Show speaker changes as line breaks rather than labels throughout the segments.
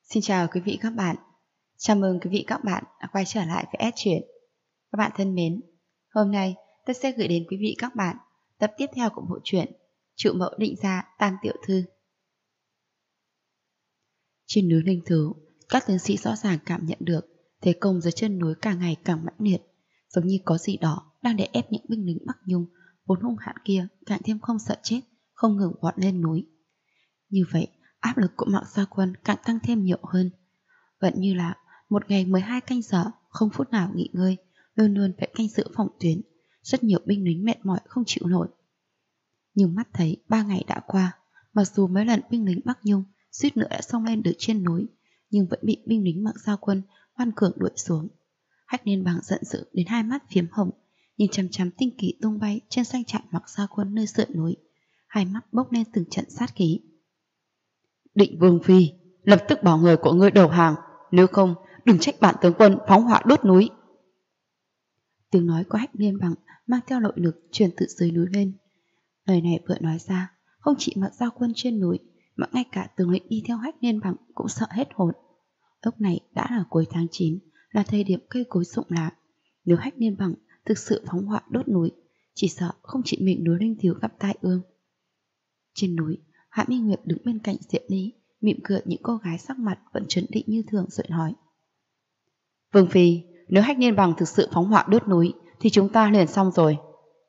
Xin chào quý vị các bạn. Chào mừng quý vị các bạn đã quay trở lại với S Truyện. Các bạn thân mến, hôm nay tôi sẽ gửi đến quý vị các bạn tập tiếp theo của bộ truyện Trụ Mẫu Định Gia Tam Tiểu Thư. Trên núi Linh Thú, các tướng sĩ rõ ràng cảm nhận được thế công dưới chân núi càng ngày càng mãnh liệt, giống như có gì đó đang đè ép những binh lính Bắc Nhung vốn hung hãn kia càng thêm không sợ chết, không ngừng vọt lên núi. Như vậy, áp lực của Mạc Gia Quân càng tăng thêm nhiều hơn. Vẫn như là một ngày 12 canh giờ, không phút nào nghỉ ngơi, luôn luôn phải canh giữ phòng tuyến. Rất nhiều binh lính mệt mỏi không chịu nổi. Nhưng mắt thấy 3 ngày đã qua, mặc dù mấy lần binh lính Bắc Nhung suýt nữa đã xông lên được trên núi, nhưng vẫn bị binh lính Mạc Gia Quân ngoan cường đuổi xuống. Hách Liên Bằng giận dữ đến hai mắt phiếm hồng, nhìn chằm chằm tinh kỳ tung bay trên doanh trại Mạc Gia Quân nơi sườn núi, hai mắt bốc lên từng trận sát khí. Định Vương Phi, lập tức bảo người của ngươi đầu hàng, nếu không đừng trách bản tướng quân phóng hỏa đốt núi. Tiếng nói của Hách Liên Bằng mang theo nội lực truyền từ dưới núi lên. Lời này vừa nói ra, không chỉ Mạc Gia Quân trên núi mà ngay cả tướng lĩnh đi theo Hách Liên Bằng cũng sợ hết hồn. Lúc này đã là cuối tháng 9, là thời điểm cây cối rụng lá. Nếu Hách Liên Bằng thực sự phóng hỏa đốt núi, chỉ sợ không chỉ mình núi Linh Thiếu gặp tai ương. Trên núi, Hạ Minh Nguyệt đứng bên cạnh Diệp Ly, mỉm cười những cô gái sắc mặt vẫn trấn định như thường rồi nói: Vương Phi, nếu Hách Liên Bằng thực sự phóng hỏa đốt núi thì chúng ta liền xong rồi.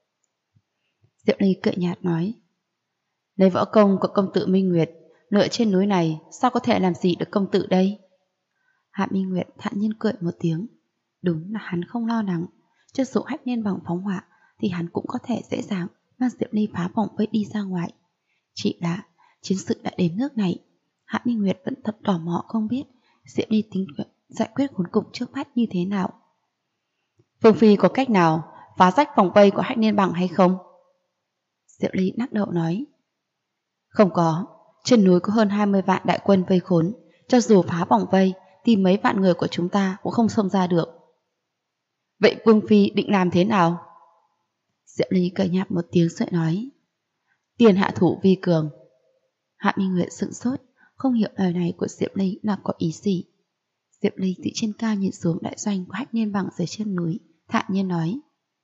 Diệp Ly cười nhạt nói: Lấy võ công của công tử Minh Nguyệt lựa trên núi này, sao có thể làm gì được công tử đây? Hạ Minh Nguyệt thản nhiên cười một tiếng. Đúng là hắn không lo lắng, cho dù Hách Liên Bằng phóng hỏa thì hắn cũng có thể dễ dàng mang Diệp Ly phá vòng vây đi ra ngoài. Chỉ là chiến sự đã đến nước này, Hạ Minh Nguyệt vẫn thật tò mò không biết Diệp Ly tính giải quyết khốn cục trước mắt như thế nào. Vương Phi có cách nào phá rách vòng vây của Hách Liên Bằng hay không? Diệp Ly lắc đầu nói: Không có, trên núi có hơn 20 vạn đại quân vây khốn, cho dù phá vòng vây thì mấy vạn người của chúng ta cũng không xông ra được. Vậy Vương Phi định làm thế nào? Diệp Ly cười nhạt một tiếng rồi nói: Tiền hạ thủ vi cường. Hạ Minh Nguyệt sững sốt, không hiểu lời này của Diệp Ly là có ý gì. Diệp Ly từ trên cao nhìn xuống đại doanh của Hách Liên Bằng dưới chân núi, thản nhiên nói: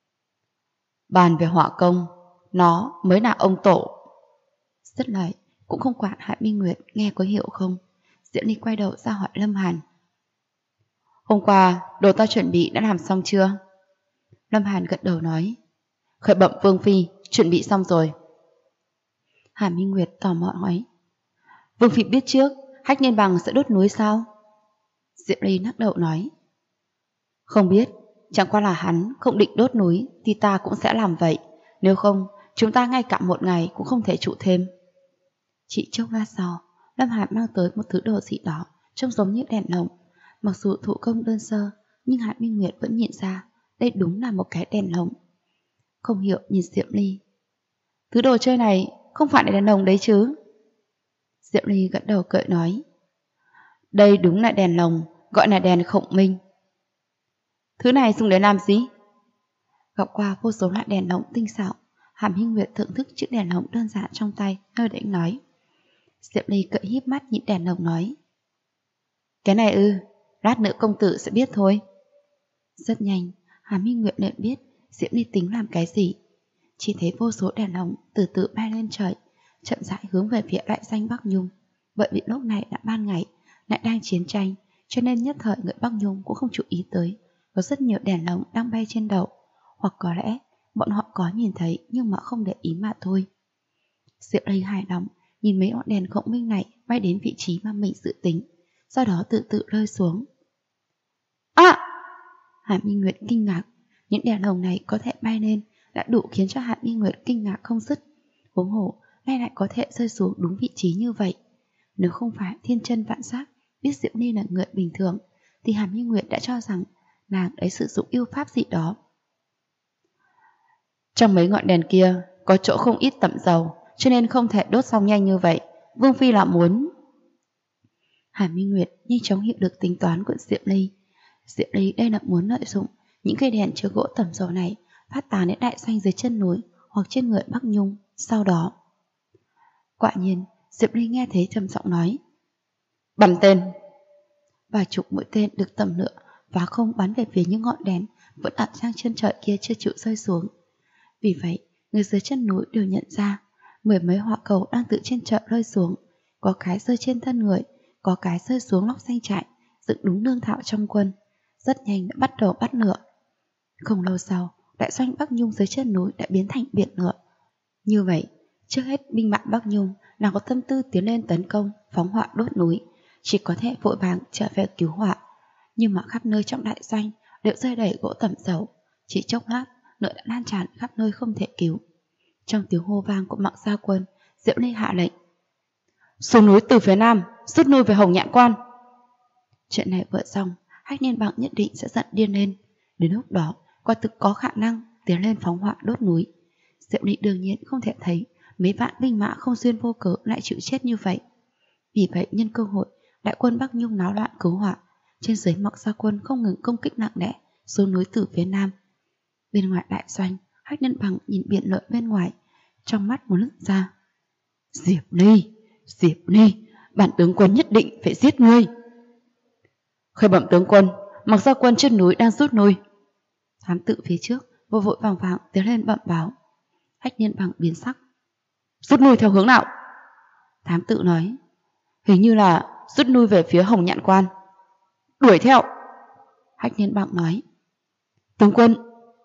Bàn về hỏa công, nó mới là ông tổ. Dứt lời, cũng không quản Hạ Minh Nguyệt nghe có hiểu không, Diệp Ly quay đầu ra hỏi Lâm Hàn: Hôm qua, đồ ta chuẩn bị đã làm xong chưa? Lâm Hàn gật đầu nói: Khởi bẩm Vương Phi, chuẩn bị xong rồi. Hạ Minh Nguyệt tò mò hỏi: Vương Phi biết trước Hách Liên Bằng sẽ đốt núi sao? Diệp Ly lắc đầu nói: Không biết, chẳng qua là hắn không định đốt núi thì ta cũng sẽ làm vậy, nếu không chúng ta ngay cả một ngày cũng không thể trụ thêm. Chỉ chốc lát sau, Lâm Hàn mang tới một thứ đồ gì đó trông giống như đèn lồng. Mặc dù thủ công đơn sơ, nhưng Hạ Minh Nguyệt vẫn nhận ra đây đúng là một cái đèn lồng. Không hiểu nhìn Diệp Ly: Thứ đồ chơi này không phải là đèn lồng đấy chứ? Diệp Ly gật đầu cười nói: Đây đúng là đèn lồng, gọi là đèn khổng minh. Thứ này dùng để làm gì? Gặp qua vô số loại đèn lồng tinh xảo, Hạ Minh Nguyệt thưởng thức chiếc đèn lồng đơn giản trong tay, hơi đễnh nói. Diệp Ly cười híp mắt nhìn đèn lồng nói: Cái này ư, lát nữa công tử sẽ biết thôi. Rất nhanh, Hạ Minh Nguyệt liền biết Diệp Ly tính làm cái gì. Chỉ thấy vô số đèn lồng từ từ bay lên trời, chậm rãi hướng về phía đại doanh Bắc Nhung. Bởi vì lúc này đã ban ngày, lại đang chiến tranh, cho nên nhất thời người Bắc Nhung cũng không chú ý tới có rất nhiều đèn lồng đang bay trên đầu, hoặc có lẽ bọn họ có nhìn thấy nhưng mà không để ý mà thôi. Diệp Ly hài lòng nhìn mấy ngọn đèn khổng minh này bay đến vị trí mà mình dự tính, sau đó tự tự rơi xuống. À! Hạ Minh Nguyệt kinh ngạc, những đèn lồng này có thể bay lên đã đủ khiến cho Hạ Minh Nguyệt kinh ngạc không dứt. Huống hồ nay lại có thể rơi xuống đúng vị trí như vậy. Nếu không phải thiên chân vạn giác biết Diệp Ly là người bình thường thì Hạ Minh Nguyệt đã cho rằng nàng ấy sử dụng yêu pháp gì đó. Trong mấy ngọn đèn kia có chỗ không ít tẩm dầu, cho nên không thể đốt xong nhanh như vậy. Vương Phi là muốn... Hạ Minh Nguyệt nhanh chóng hiểu được tính toán của Diệp Ly. Diệp Ly đây là muốn lợi dụng những cây đèn chứa gỗ tẩm dầu này phát tán đến đại doanh dưới chân núi hoặc trên người Bắc Nhung. Sau đó, quả nhiên Diệp Ly nghe thấy trầm giọng nói: Bắn tên. Vài chục mũi tên được tầm lửa và không bắn về phía những ngọn đèn vẫn ẩn sang chân trời kia chưa chịu rơi xuống. Vì vậy, người dưới chân núi đều nhận ra mười mấy hỏa cầu đang từ trên trời rơi xuống, có cái rơi trên thân người, có cái rơi xuống lóc doanh trại, dựng đúng lương thảo trong quân. Rất nhanh đã bắt đầu bắt lửa. Không lâu sau, đại doanh Bắc Nhung dưới chân núi đã biến thành biển lửa. Như vậy, trước hết binh mã Bắc Nhung nào có tâm tư tiến lên tấn công, phóng hỏa đốt núi, chỉ có thể vội vàng trở về cứu hỏa. Nhưng mà khắp nơi trong đại doanh đều rơi đầy gỗ tẩm dầu, chỉ chốc lát lửa đã lan tràn khắp nơi không thể cứu. Trong tiếng hô vang của Mạc Gia Quân, Diệu Ly hạ lệnh: xuống núi từ phía nam, rút lui về Hồng Nhạn Quan. Chuyện này vừa xong, Hách Liên Bằng nhất định sẽ giận điên lên. Đến lúc đó, quả thực có khả năng tiến lên phóng hỏa đốt núi. Diệu Ly đương nhiên không thể thấy mấy vạn binh mã không duyên vô cớ lại chịu chết như vậy. Vì vậy nhân cơ hội, đại quân Bắc Nhung náo loạn cứu hỏa, trên dưới Mạc Gia Quân không ngừng công kích nặng nề xuống núi từ phía nam. Bên ngoài đại doanh, Hách Liên Bằng nhìn biển lửa bên ngoài, trong mắt muốn nứt ra. Diệp Ly, bản tướng quân nhất định phải giết ngươi. Khởi bẩm tướng quân, Mạc Gia Quân trên núi đang rút lui. Thám tự phía trước vội vội vàng vàng tiến lên bẩm báo. Hách Liên Bằng biến sắc. Rút lui theo hướng nào? Thám tự nói, hình như là rút lui về phía Hồng Nhạn Quan. Đuổi theo. Hách Liên Bằng nói. Tướng quân.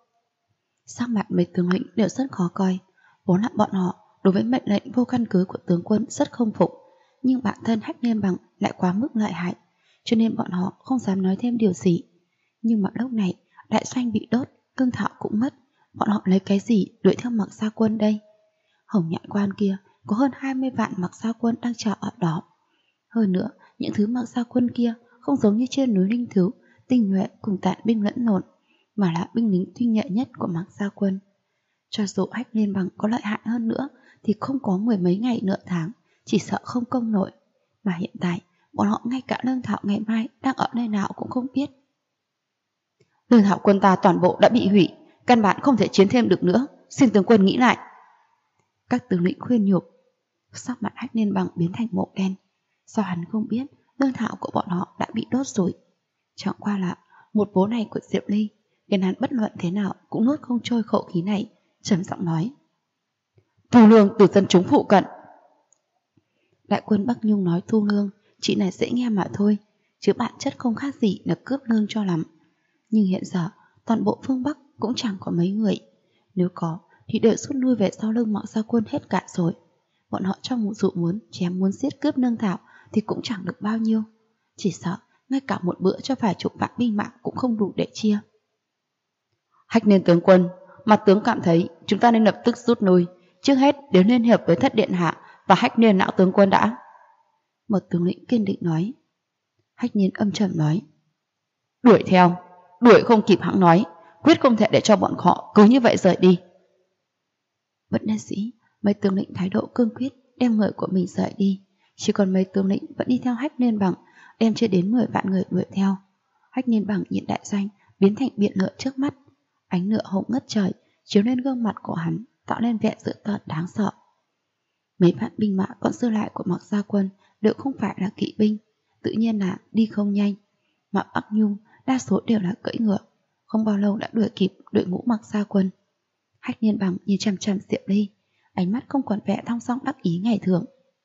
Sắc mặt mấy tướng lĩnh đều rất khó coi. Vốn là bọn họ đối với mệnh lệnh vô căn cứ của tướng quân rất không phục, nhưng bản thân Hách Liên Bằng lại quá mức lợi hại, cho nên bọn họ không dám nói thêm điều gì. Nhưng mà lúc này đại doanh bị đốt, cương thảo cũng mất, bọn họ lấy cái gì đuổi theo Mạc Gia Quân đây? Hồng Nhạn Quan kia có hơn 20 vạn Mạc Gia Quân đang chờ ở đó. Hơn nữa, những thứ Mạc Gia Quân kia không giống như trên núi Linh Thứ, tinh nhuệ cùng tạn binh lẫn lộn, mà là binh lính tinh nhuệ nhất của Mạc Gia Quân. Cho dù Hách Liên Bằng có lợi hại hơn nữa thì không có mười mấy ngày nửa tháng, chỉ sợ không công nổi. Mà hiện tại, bọn họ ngay cả lương thảo ngày mai đang ở nơi nào cũng không biết. Lương thảo quân ta toàn bộ đã bị hủy, căn bản không thể chiến thêm được nữa, xin tướng quân nghĩ lại. Các tướng lĩnh khuyên nhủ. Sắc mặt Hách Liên Bằng biến thành màu đen. Sao hắn không biết lương thảo của bọn họ đã bị đốt rồi? Chẳng qua là một vố này của Diệp Ly khiến hắn bất luận thế nào cũng nuốt không trôi khẩu khí này, trầm giọng nói. Thu lương từ dân chúng phụ cận. Đại quân Bắc Nhung nói thu lương chỉ là dễ nghe mà thôi, chứ bản chất không khác gì là cướp lương cho lắm. Nhưng hiện giờ toàn bộ phương Bắc cũng chẳng có mấy người, nếu có thì đều rút lui về sau lưng Mạc Gia Quân hết cả rồi. Bọn họ trong một dụ muốn chém muốn giết cướp lương thảo thì cũng chẳng được bao nhiêu, chỉ sợ ngay cả một bữa cho vài chục vạn binh mạng cũng không đủ để chia. Hách Liên tướng quân, mặt tướng cảm thấy chúng ta nên lập tức rút lui, trước hết đến liên hiệp với Thất Điện Hạ và Hách Liên lão tướng quân đã. Một tướng lĩnh kiên định nói. Hách Liên âm trầm nói. Đuổi theo, đuổi không kịp hãng nói, quyết không thể để cho bọn họ cứ như vậy rời đi. Bất đắc dĩ, mấy tướng lĩnh thái độ cương quyết đem người của mình rời đi, chỉ còn mấy tướng lĩnh vẫn đi theo Hách Liên Bằng, đem chưa đến 10 vạn người đuổi theo. Hách Liên Bằng nhìn đại doanh biến thành biển lửa trước mắt, ánh lửa hồng ngất trời chiếu lên gương mặt của hắn, tạo nên vẻ dữ tợn đáng sợ. Mấy vạn binh mã còn dư lại của Mạc Gia Quân đều không phải là kỵ binh, tự nhiên là đi không nhanh, mà Bắc Nhung đa số đều là cưỡi ngựa, không bao lâu đã đuổi kịp đội ngũ Mạc Gia Quân. Hách Liên Bằng nhìn chằm chằm Diệp Ly, ánh mắt không còn vẻ thong dong đắc ý ngày thường.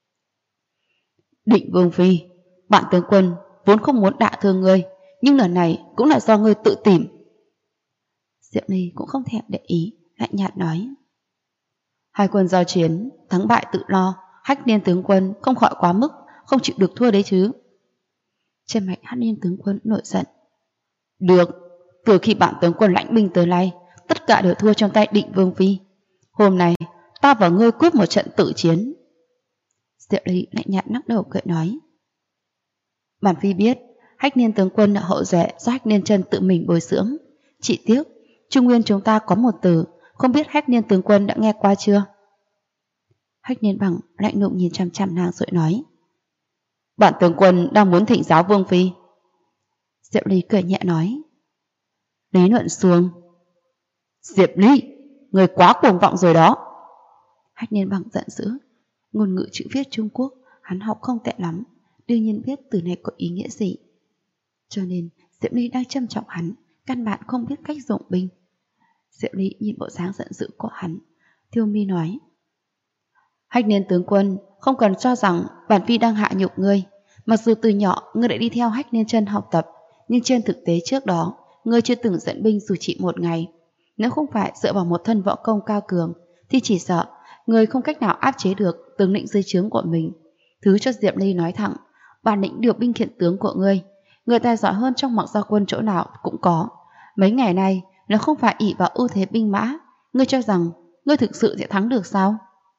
Định Vương Phi, bạn tướng quân vốn không muốn đả thương ngươi, nhưng lần này cũng là do ngươi tự tìm. Diệp Ly cũng không thèm để ý, lạnh nhạt nói. Hai quân giao chiến, thắng bại tự lo, Hách Liên tướng quân không khỏi quá mức, không chịu được thua đấy chứ. Trên mặt Hách Liên tướng quân nổi giận. Được, từ khi bạn tướng quân lãnh binh tới nay, tất cả đều thua trong tay Định Vương Phi. Hôm nay, ta và ngươi quyết một trận tự chiến. Diệu Ly lạnh nhạt lắc đầu cười nói. Bản Phi biết, Hách Liên tướng quân là hậu duệ do Hách Liên Chân tự mình bồi dưỡng. Chỉ tiếc, Trung Nguyên chúng ta có một từ, không biết Hách Liên tướng quân đã nghe qua chưa? Hách Liên Bằng lạnh lùng nhìn chằm chằm nàng rồi nói. Bản tướng quân đang muốn thỉnh giáo Vương Phi. Diệu Ly cười nhẹ nói. Lý luận xuông. Diệp Ly, người quá cuồng vọng rồi đó. Hách Liên Bằng giận dữ. Ngôn ngữ chữ viết Trung Quốc hắn học không tệ lắm, đương nhiên biết từ này có ý nghĩa gì. Cho nên Diệp Ly đang châm trọng hắn, căn bản không biết cách dụng binh. Diệp Ly nhìn bộ dáng giận dữ của hắn, Tiêu Mi nói: Hách Niên tướng quân, không cần cho rằng bản phi đang hạ nhục ngươi. Mặc dù từ nhỏ ngươi đã đi theo Hách Niên Chân học tập, nhưng trên thực tế trước đó ngươi chưa từng dẫn binh dù chỉ một ngày. Nếu không phải dựa vào một thân võ công cao cường, thì chỉ sợ ngươi không cách nào áp chế được tướng lĩnh dưới trướng của mình. Thứ cho Diệp Ly nói thẳng, bản lĩnh điều binh khiển tướng của ngươi, người ta giỏi hơn trong Mặc Gia quân chỗ nào cũng có. Mấy ngày nay, nếu không phải ỷ vào ưu thế binh mã, ngươi cho rằng ngươi thực sự sẽ thắng được sao?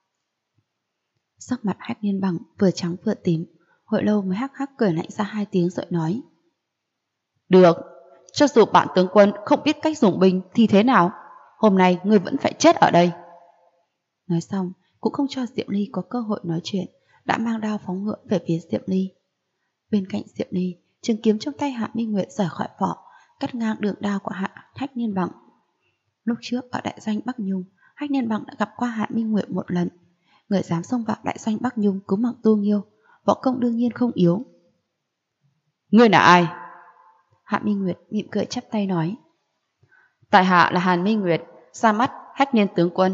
Sắc mặt Hách Liên Bằng vừa trắng vừa tím, hồi lâu mới hắc hắc cười lạnh ra 2 tiếng rồi nói: Được, cho dù bản tướng quân không biết cách dùng binh thì thế nào, hôm nay ngươi vẫn phải chết ở đây. Nói xong cũng không cho Diệp Ly có cơ hội nói chuyện, đã mang đao phóng ngựa về phía Diệp Ly. Bên cạnh Diệp Ly, trường kiếm trong tay Hạ Minh Nguyệt rời khỏi vỏ, cắt ngang đường đao của Hách Liên Bằng. Lúc trước ở đại doanh Bắc Nhung, Hách Liên Bằng đã gặp qua Hạ Minh Nguyệt một lần. Người dám xông vào đại doanh Bắc Nhung cứu mạng Tu Nghiêu, võ công đương nhiên không yếu. Ngươi là ai? Hạ Minh Nguyệt mỉm cười chắp tay nói: Tại hạ là Hàn Minh Nguyệt, ra mắt Hách Niên tướng quân.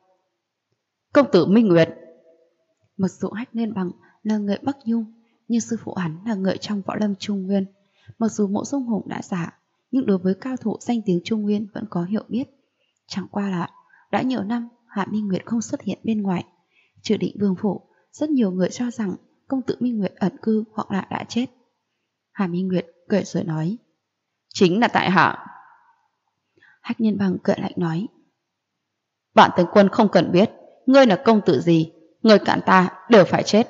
Công tử Minh Nguyệt. Mặc dù Hách Liên Bằng là người Bắc Nhung, nhưng sư phụ hắn là người trong võ lâm Trung Nguyên. Mặc dù Mộ Dung Hùng đã giả, nhưng đối với cao thủ danh tiếng Trung Nguyên vẫn có hiểu biết. Chẳng qua là đã nhiều năm Hạ Minh Nguyệt không xuất hiện bên ngoài. Trừ Định Vương phủ, rất nhiều người cho rằng công tử Minh Nguyệt ẩn cư hoặc là đã chết. Hạ Minh Nguyệt cười rồi nói: Chính là tại hạ. Hách Liên Bằng cười lạnh nói: Bản tướng quân không cần biết ngươi là công tử gì, người cản ta đều phải chết.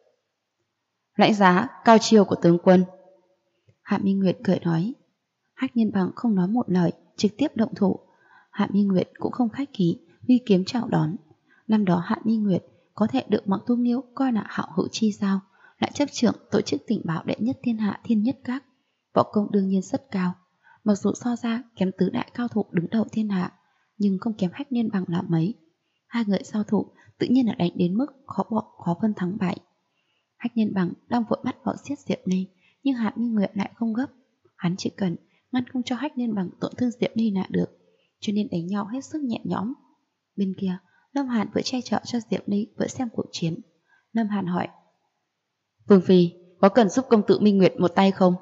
Lãnh giá cao chiêu của tướng quân. Hạ Minh Nguyệt cười nói. Hách Liên Bằng không nói một lời, trực tiếp động thủ. Hạ Minh Nguyệt cũng không khách khí, huy kiếm chào đón. Năm đó Hạ Minh Nguyệt có thể được Mặc Tu Nghiêu coi là hảo hữu chi sao, lại chấp trưởng tổ chức tình báo đệ nhất thiên hạ Thiên Nhất Các, võ công đương nhiên rất cao. Mặc dù so ra kém tứ đại cao thủ đứng đầu thiên hạ, nhưng không kém Hách Liên Bằng là mấy. Hai người giao thủ tự nhiên là đánh đến mức khó phân thắng bại. Hách Liên Bằng đang vội bắt võ xiết Diệp Ly, nhưng Hạ Minh Nguyệt lại không gấp. Hắn chỉ cần ngăn không cho Hách Liên Bằng tổn thương Diệp Ly là được, cho nên đánh nhau hết sức nhẹ nhõm. Bên kia, Lâm Hàn vừa che chở cho Diệp Ly vừa xem cuộc chiến. Lâm Hàn hỏi: Vương phi, có cần giúp công tử Minh Nguyệt một tay không?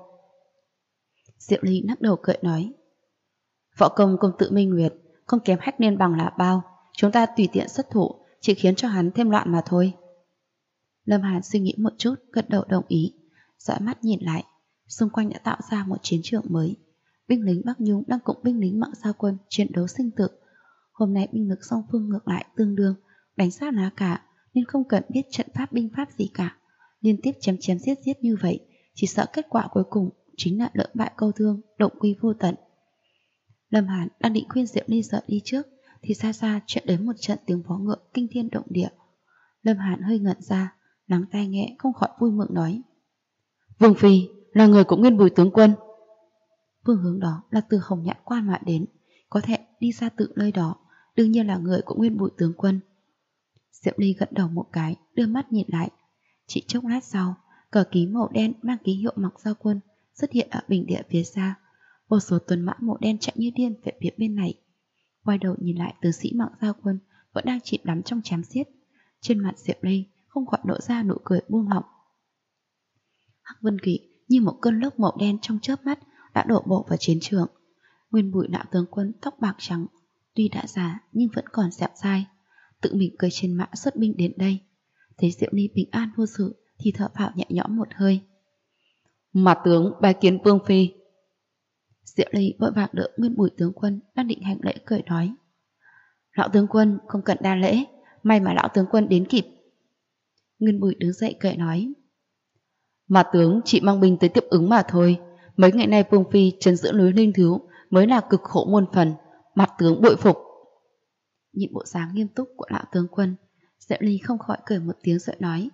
Diệp Ly lắc đầu cười nói: Võ công công tử Minh Nguyệt không kém Hách Liên Bằng là bao, chúng ta tùy tiện xuất thủ chỉ khiến cho hắn thêm loạn mà thôi. Lâm Hàn suy nghĩ một chút, gật đầu đồng ý, dõi mắt nhìn lại, xung quanh đã tạo ra một chiến trường mới. Binh lính Bắc Nhung đang cùng binh lính Mặc Gia quân chiến đấu sinh tử. Hôm nay binh lực song phương ngược lại tương đương, đánh sát lá cả, nên không cần biết trận pháp binh pháp gì cả. Liên tiếp chém giết như vậy, chỉ sợ kết quả cuối cùng chính là lưỡng bại câu thương, động quy vô tận. Lâm Hàn đang định khuyên Diệp Ly rời đi trước, thì xa xa chuyện đến một trận tiếng vó ngựa kinh thiên động địa. Lâm Hàn hơi ngẩn ra, lắng tai nghe không khỏi vui mừng nói: Vương phi là người của Nguyên Bùi tướng quân. Phương hướng đó là từ Hồng Nhạn Quan mà đến, có thể đi ra tự nơi đó, đương nhiên là người của Nguyên Bùi tướng quân. Diệp Ly gật đầu một cái, đưa mắt nhìn lại. Chỉ chốc lát sau, cờ ký màu đen mang ký hiệu Mặc Gia quân xuất hiện ở bình địa phía xa. Vô số tuần mã màu đen chạy như điên về phía bên này. Quay đầu nhìn lại, tướng sĩ Mặc Gia quân vẫn đang chìm đắm trong chém giết. Trên mặt Diệp Ly không khỏi lộ ra nụ cười buông lỏng. Hắc Vân Kỵ như một cơn lốc màu đen trong chớp mắt đã đổ bộ vào chiến trường. Nguyên Bùi lão tướng quân tóc bạc trắng, tuy đã già nhưng vẫn còn dẻo dai, tự mình cưỡi trên mã xuất binh đến đây. Thấy Diệp Ly bình an vô sự thì thở phào nhẹ nhõm một hơi. Mà tướng bái kiến vương phi. Diệp Ly vội vàng đỡ Nguyên Bùi tướng quân đang định hành lễ, cười nói: Lão tướng quân không cần đa lễ, may mà lão tướng quân đến kịp. Nguyên Bùi đứng dậy cười nói: Mà tướng chỉ mang binh tới tiếp ứng mà thôi. Mấy ngày nay vương phi trấn giữ núi Linh Thiếu mới là cực khổ muôn phần, mặt tướng bội phục. Nhìn bộ dáng nghiêm túc của lão tướng quân, Diệp Ly không khỏi cười một tiếng rồi nói: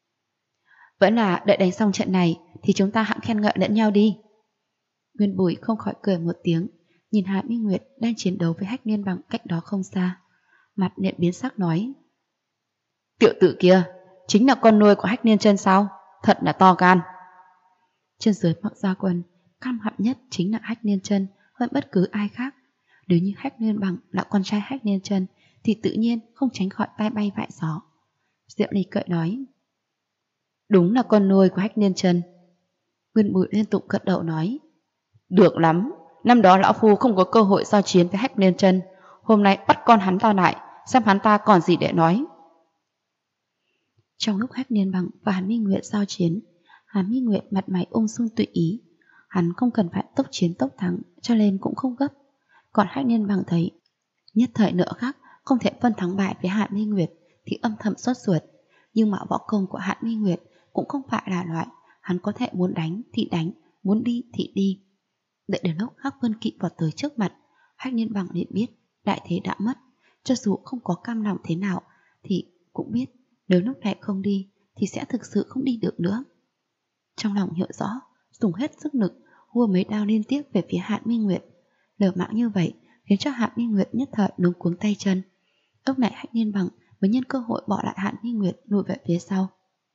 Vẫn là đợi đánh xong trận này thì chúng ta hãng khen ngợi lẫn nhau đi. Nguyên Bùi không khỏi cười một tiếng, nhìn Hạ Minh Nguyệt đang chiến đấu với Hách Liên Bằng cách đó không xa, mặt liền biến sắc nói: Tiểu tử kia chính là con nuôi của Hách Liên Chân sao? Thật là to gan. Trên dưới Mặc Gia quân căm hận nhất chính là Hách Liên Chân hơn bất cứ ai khác. Nếu như Hách Liên Bằng là con trai Hách Liên Chân thì tự nhiên không tránh khỏi tai bay vạ gió. Diệu Ly cười nói, đúng là con nuôi của Hách Liên Chân. Nguyên Bùi liên tục gật đầu nói, được lắm, năm đó lão phu không có cơ hội giao chiến với Hách Liên Chân, hôm nay bắt con hắn ta lại, xem hắn ta còn gì để nói. Trong lúc Hách Liên Bằng và Hàn Minh Nguyệt giao chiến, Hàn Minh Nguyệt mặt mày ung dung tùy ý, hắn không cần phải tốc chiến tốc thắng, cho nên cũng không gấp. Còn Hách Liên Bằng thấy nhất thời nửa khắc không thể phân thắng bại với Hàn Minh Nguyệt thì âm thầm sốt ruột. Nhưng mà võ công của Hàn Minh Nguyệt cũng không phải là loại hắn có thể muốn đánh thì đánh, muốn đi thì đi. Đợi đến lúc Hắc Vân Kỵ vào tới trước mặt, Hách Liên Bằng liền biết đại thế đã mất. Cho dù không có cam lòng thế nào thì cũng biết nếu lúc này không đi thì sẽ thực sự không đi được nữa. Trong lòng hiểu rõ, dùng hết sức lực hua mấy đao liên tiếp về phía Hàn Minh Nguyệt. Lờ mạng như vậy khiến cho Hàn Minh Nguyệt nhất thời luống cuống tay chân. Lúc này Hách Liên Bằng mới nhân cơ hội bỏ lại Hàn Minh Nguyệt lùi về phía sau.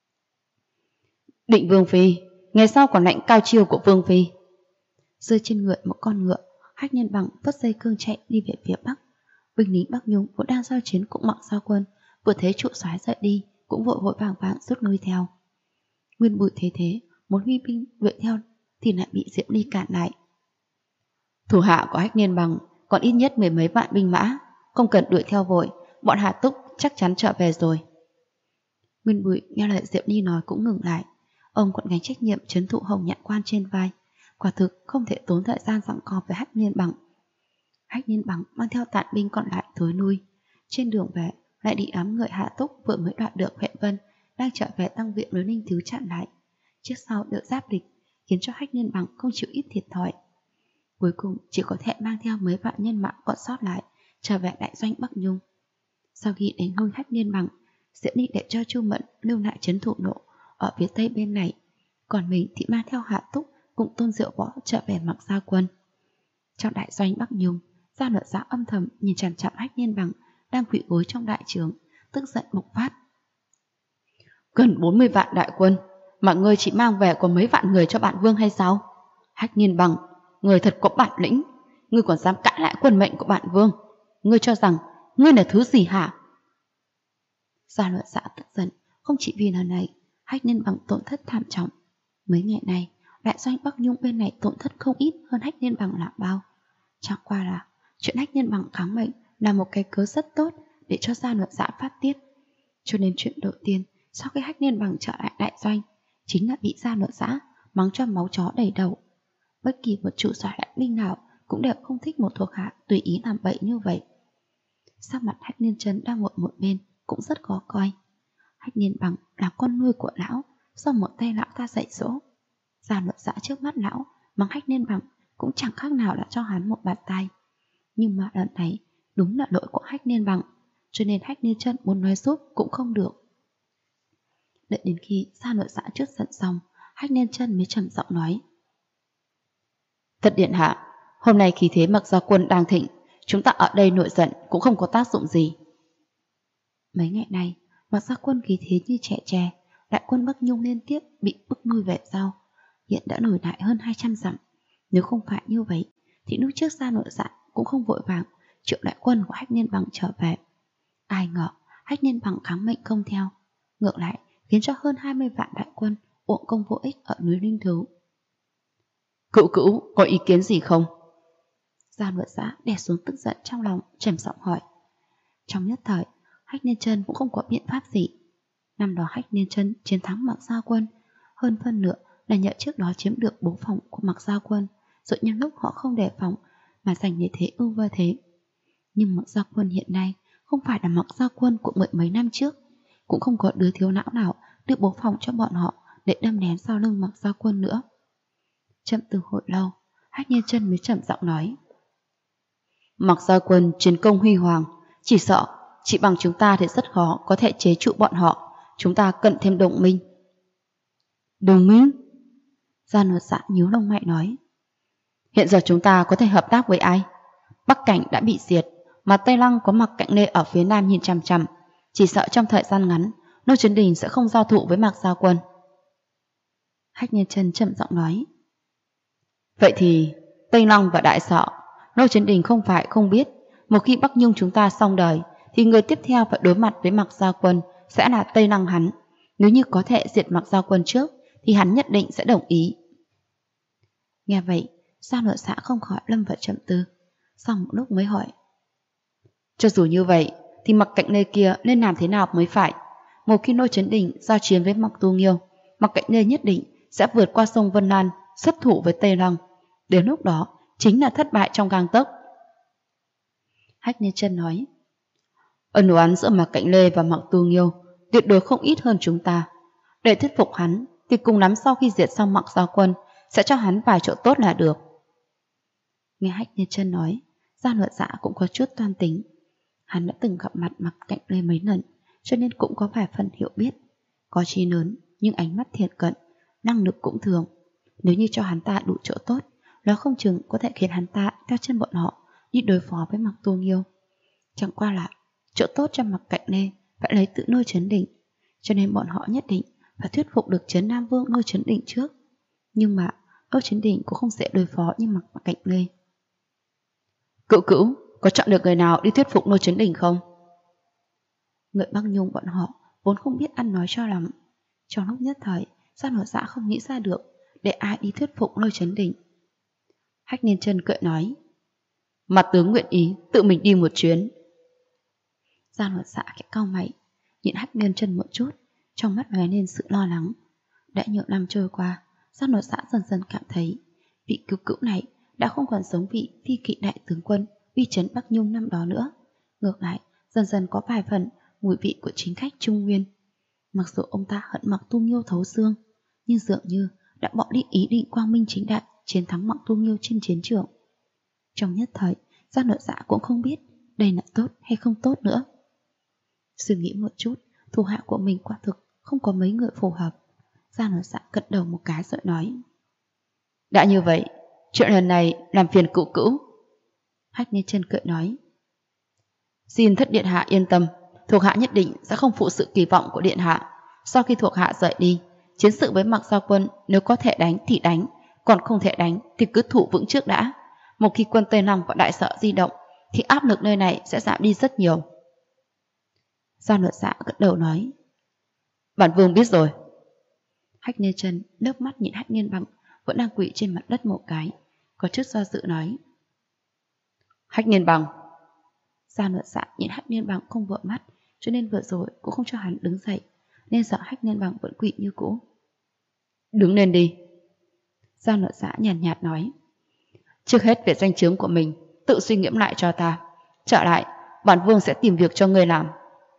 Định Vương Phi, ngày sau còn lệnh cao chiêu của Vương Phi. Rơi trên người một con ngựa, Hách Liên Bằng vất dây cương chạy đi về phía bắc. Binh lính Bắc Nhung vốn đang giao chiến cũng mặc giao quân, vừa thấy trụ soái rời đi cũng vội vội vàng vàng rút lui theo. Nguyên Bùi thấy thế, muốn huy binh đuổi theo thì lại bị Diệu Ly cản lại. Thủ hạ của Hách Liên Bằng còn ít nhất 10 mấy vạn binh mã, không cần đuổi theo vội, bọn Hà Túc chắc chắn trở về rồi. Nguyên Bùi nghe lời Diệu Ly nói cũng ngừng lại, ông còn gánh trách nhiệm trấn thủ Hồng Nhạn Quan trên vai, quả thực không thể tốn thời gian giằng co với Hách Liên Bằng. Hách Liên Bằng mang theo tạn binh còn lại thối lui, trên đường về lại bị đám người Hạ Túc vừa mới đoạt được huyện Vân đang trở về tăng viện núi Ninh Thứ chặn lại, trước sau đỡ giáp địch, khiến cho Hách Liên Bằng không chịu ít thiệt thòi. Cuối cùng chỉ có thể mang theo mấy vạn nhân mã còn sót lại trở về đại doanh Bắc Nhung. Sau khi đến ngôi Hách Liên Bằng, Diệu Ly để cho Chu Mẫn lưu lại trấn thủ nộ ở phía tây bên này, còn mình thì mang theo Hạ Túc cùng Tôn Diệu Võ trở về mặc gia quân. Trong đại doanh Bắc Nhung, Gia Luật Giã âm thầm nhìn chằm chằm Hách Liên Bằng đang quỵ gối trong đại trướng, tức giận bộc phát. Gần 40 vạn đại quân mà ngươi chỉ mang về có mấy vạn người cho bạn Vương hay sao? Hách Liên Bằng, ngươi thật có bản lĩnh, ngươi còn dám cãi lại quân mệnh của bạn Vương, ngươi cho rằng ngươi là thứ gì hả? Gia Luật Giã tức giận, không chỉ vì lần này Hách Liên Bằng tổn thất thảm trọng, mấy ngày này đại doanh Bắc Nhung bên này tổn thất không ít hơn Hách Liên Bằng là bao. Chẳng qua là chuyện Hách Liên Bằng kháng mệnh là một cái cớ rất tốt để cho Gia Luật Giã phát tiết. Cho nên chuyện đầu tiên sau khi Hách Liên Bằng trở lại đại doanh chính là bị Gia Luật Giã mắng cho máu chó đầy đầu. Bất kỳ một trụ sở đại binh nào cũng đều không thích một thuộc hạ tùy ý làm bậy như vậy. Sắc mặt Hách Liên Chân đang ngồi một bên cũng rất khó coi. Hách Liên Bằng là con nuôi của lão, do một tay lão ta dạy dỗ. Gia Luật Giã trước mắt lão mắng Hách Liên Bằng cũng chẳng khác nào là cho hắn một bạt tay. Nhưng mà lần này đúng là lỗi của Hách Liên Bằng, cho nên Hách Liên Chân muốn nói giúp cũng không được. Đợi đến khi Gia Luật Giã trước giận xong, Hách Liên Chân mới trầm giọng nói: Thật điện hạ, hôm nay khí thế Mặc Gia quân đang thịnh, chúng ta ở đây nổi giận cũng không có tác dụng gì. Mấy ngày nay Mặc Gia quân khí thế như trẻ tre, đại quân Bắc Nhung liên tiếp bị bức lui về sau, hiện đã nổi lại hơn 200 dặm. Nếu không phải như vậy thì lúc trước Gia Luật Giã cũng không vội vàng triệu đại quân của Hách Liên Bằng trở về. Ai ngờ Hách Liên Bằng kháng mệnh không theo, ngược lại khiến cho hơn 20 vạn đại quân uổng công vô ích ở núi Linh Thứ. Cữu cữu có ý kiến gì không? Gia Luật Giã đè xuống tức giận trong lòng, trầm giọng hỏi. Trong nhất thời Hách Liên Chân cũng không có biện pháp gì. Năm đó Hách Liên Chân chiến thắng Mặc Gia quân, hơn phân nửa là nhờ trước đó chiếm được bố phòng của Mặc Gia quân, rồi nhân lúc họ không đề phòng mà giành lợi thế ưu va thế. Nhưng Mặc Gia quân hiện nay không phải là Mặc Gia quân của mười mấy năm trước, cũng không có đứa thiếu não nào đưa bố phòng cho bọn họ để đâm nén sau lưng Mặc Gia quân nữa. Chậm từ hồi lâu, Hách Liên Chân mới chậm giọng nói: Mặc Gia quân chiến công huy hoàng, chỉ sợ chỉ bằng chúng ta thì rất khó có thể chế trụ bọn họ, chúng ta cần thêm đồng minh. Đồng minh? Gia Luật Giã nhíu lông mày nói. Hiện giờ chúng ta có thể hợp tác với ai? Bắc Cảnh đã bị diệt, mà Tây Lăng có Mặc Cạnh Lê ở phía nam nhìn chằm chằm, chỉ sợ trong thời gian ngắn Nô Trấn Đình sẽ không giao thủ với Mặc Gia quân. Hách Liên Chân chậm giọng nói. Vậy thì Tây Lăng và Đại Sọ, Ngô Chấn Đình không phải không biết, một khi Bắc Nhung chúng ta xong đời thì người tiếp theo phải đối mặt với Mạc Gia Quân sẽ là Tây Lăng hắn. Nếu như có thể diệt Mạc Gia Quân trước thì hắn nhất định sẽ đồng ý. Nghe vậy, Giang Nội Xã không khỏi lâm vào trầm tư, sau một lúc mới hỏi: cho dù như vậy thì Mạc Cạnh Lê kia nên làm thế nào mới phải? Một khi Ngô Chấn Đình giao chiến với Mạc Tu Nghiêu, Mạc Cạnh Lê nhất định sẽ vượt qua sông Vân Lan, xuất thủ với Tây Lăng. Đến lúc đó chính là thất bại trong gang tấc. Hách Liên Chân nói: ân oán giữa Mạc Cạnh Lê và Mạc Tu Nghiêu tuyệt đối không ít hơn chúng ta. Để thuyết phục hắn thì cùng lắm sau khi diệt xong Mạc Gia Quân sẽ cho hắn vài chỗ tốt là được. Nghe Hách Liên Chân nói, Giang Luật Dạ cũng có chút toan tính. Hắn đã từng gặp mặt Mạc Cạnh Lê mấy lần, cho nên cũng có vài phần hiểu biết. Có trí lớn nhưng ánh mắt thiện cận, năng lực cũng thường. Nếu như cho hắn ta đủ chỗ tốt, nó không chừng có thể khiến hắn ta theo chân bọn họ đi đối phó với Mạc Tu Nghiêu. Chẳng qua là chỗ tốt cho Mạc Cạnh Lê phải lấy tự Ngô Chấn Định, cho nên bọn họ nhất định phải thuyết phục được Trấn Nam Vương Ngô Chấn Định trước. Nhưng mà Ngô Chấn Định cũng không dễ đối phó như Mạc Cạnh Lê. Cữu Cữu, có chọn được người nào đi thuyết phục Ngô Chấn Định không? Người Bắc Nhung bọn họ vốn không biết ăn nói cho lắm. Trong lúc nhất thời, Giang Nội Dạ không nghĩ ra được để ai đi thuyết phục Ngô Chấn Định. Hách Liên Chân cười nói: mặt tướng nguyện ý tự mình đi một chuyến. Giang Nội Dạ cái cau mày, nhìn Hách Liên Chân một chút, trong mắt lóe lên sự lo lắng. Đã nhiều năm trôi qua, Giang Nội Dạ dần dần cảm thấy vị Cữu Cữu này đã không còn giống vị phi kỵ đại tướng quân uy chấn Bắc Nhung năm đó nữa. Ngược lại, dần dần có vài phần mùi vị của chính khách Trung Nguyên. Mặc dù ông ta hận Mạc Tu Nghiêu thấu xương, nhưng dường như đã bỏ đi ý định quang minh chính đại chiến thắng Mạc Tu Nghiêu trên chiến trường. Trong nhất thời, Giang Nội Dạ cũng không biết đây là tốt hay không tốt nữa. Suy nghĩ một chút, thủ hạ của mình quả thực không có mấy người phù hợp. Giang Nội Dạ gật đầu một cái rồi nói: đã như vậy, chuyện lần này làm phiền Cữu Cữu. Hách Liên Chân cười nói: xin thất điện hạ yên tâm, thuộc hạ nhất định sẽ không phụ sự kỳ vọng của điện hạ. Sau khi thuộc hạ rời đi, chiến sự với Mạc Gia Quân nếu có thể đánh thì đánh, còn không thể đánh thì cứ thủ vững trước đã. Một khi quân Tây Lăng và Đại Sở di động thì áp lực nơi này sẽ giảm đi rất nhiều. Giang Nội Dạ gật đầu nói: bản vương biết rồi. Hách Liên Chân nước mắt nhìn Hách Liên Bằng vẫn đang quỵ trên mặt đất một cái, có chút do dự nói: Hách Liên Bằng. Giang Nội Dạ nhìn Hách Liên Bằng không vợ mắt, cho nên vừa rồi cũng không cho hắn đứng dậy, nên sợ Hách Liên Bằng vẫn quỵ như cũ. Đứng lên đi. Giang Nội Dạ nhàn nhạt nói: trước hết về danh chướng của mình tự suy ngẫm lại cho ta, trở lại bản vương sẽ tìm việc cho ngươi làm.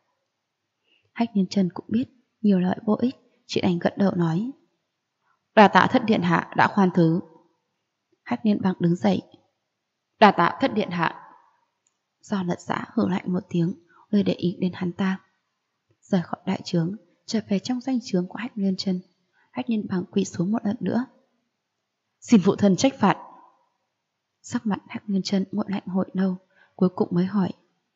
Hách Liên Chân cũng biết nhiều lời vô ích, chỉ đành gật đầu nói: đa tạ thất điện hạ đã khoan thứ. Hách Liên Bằng đứng dậy: đa tạ thất điện hạ. Do Lật Xã hừ lạnh một tiếng, lời để ý đến hắn ta. Rời khỏi đại trướng, trở về trong danh trướng của Hách Liên Chân. Hách Liên Bằng quỳ xuống một lần nữa: xin phụ thân trách phạt. Sắc mặt Hách Liên Chân nguội lạnh hồi lâu, cuối cùng mới hỏi: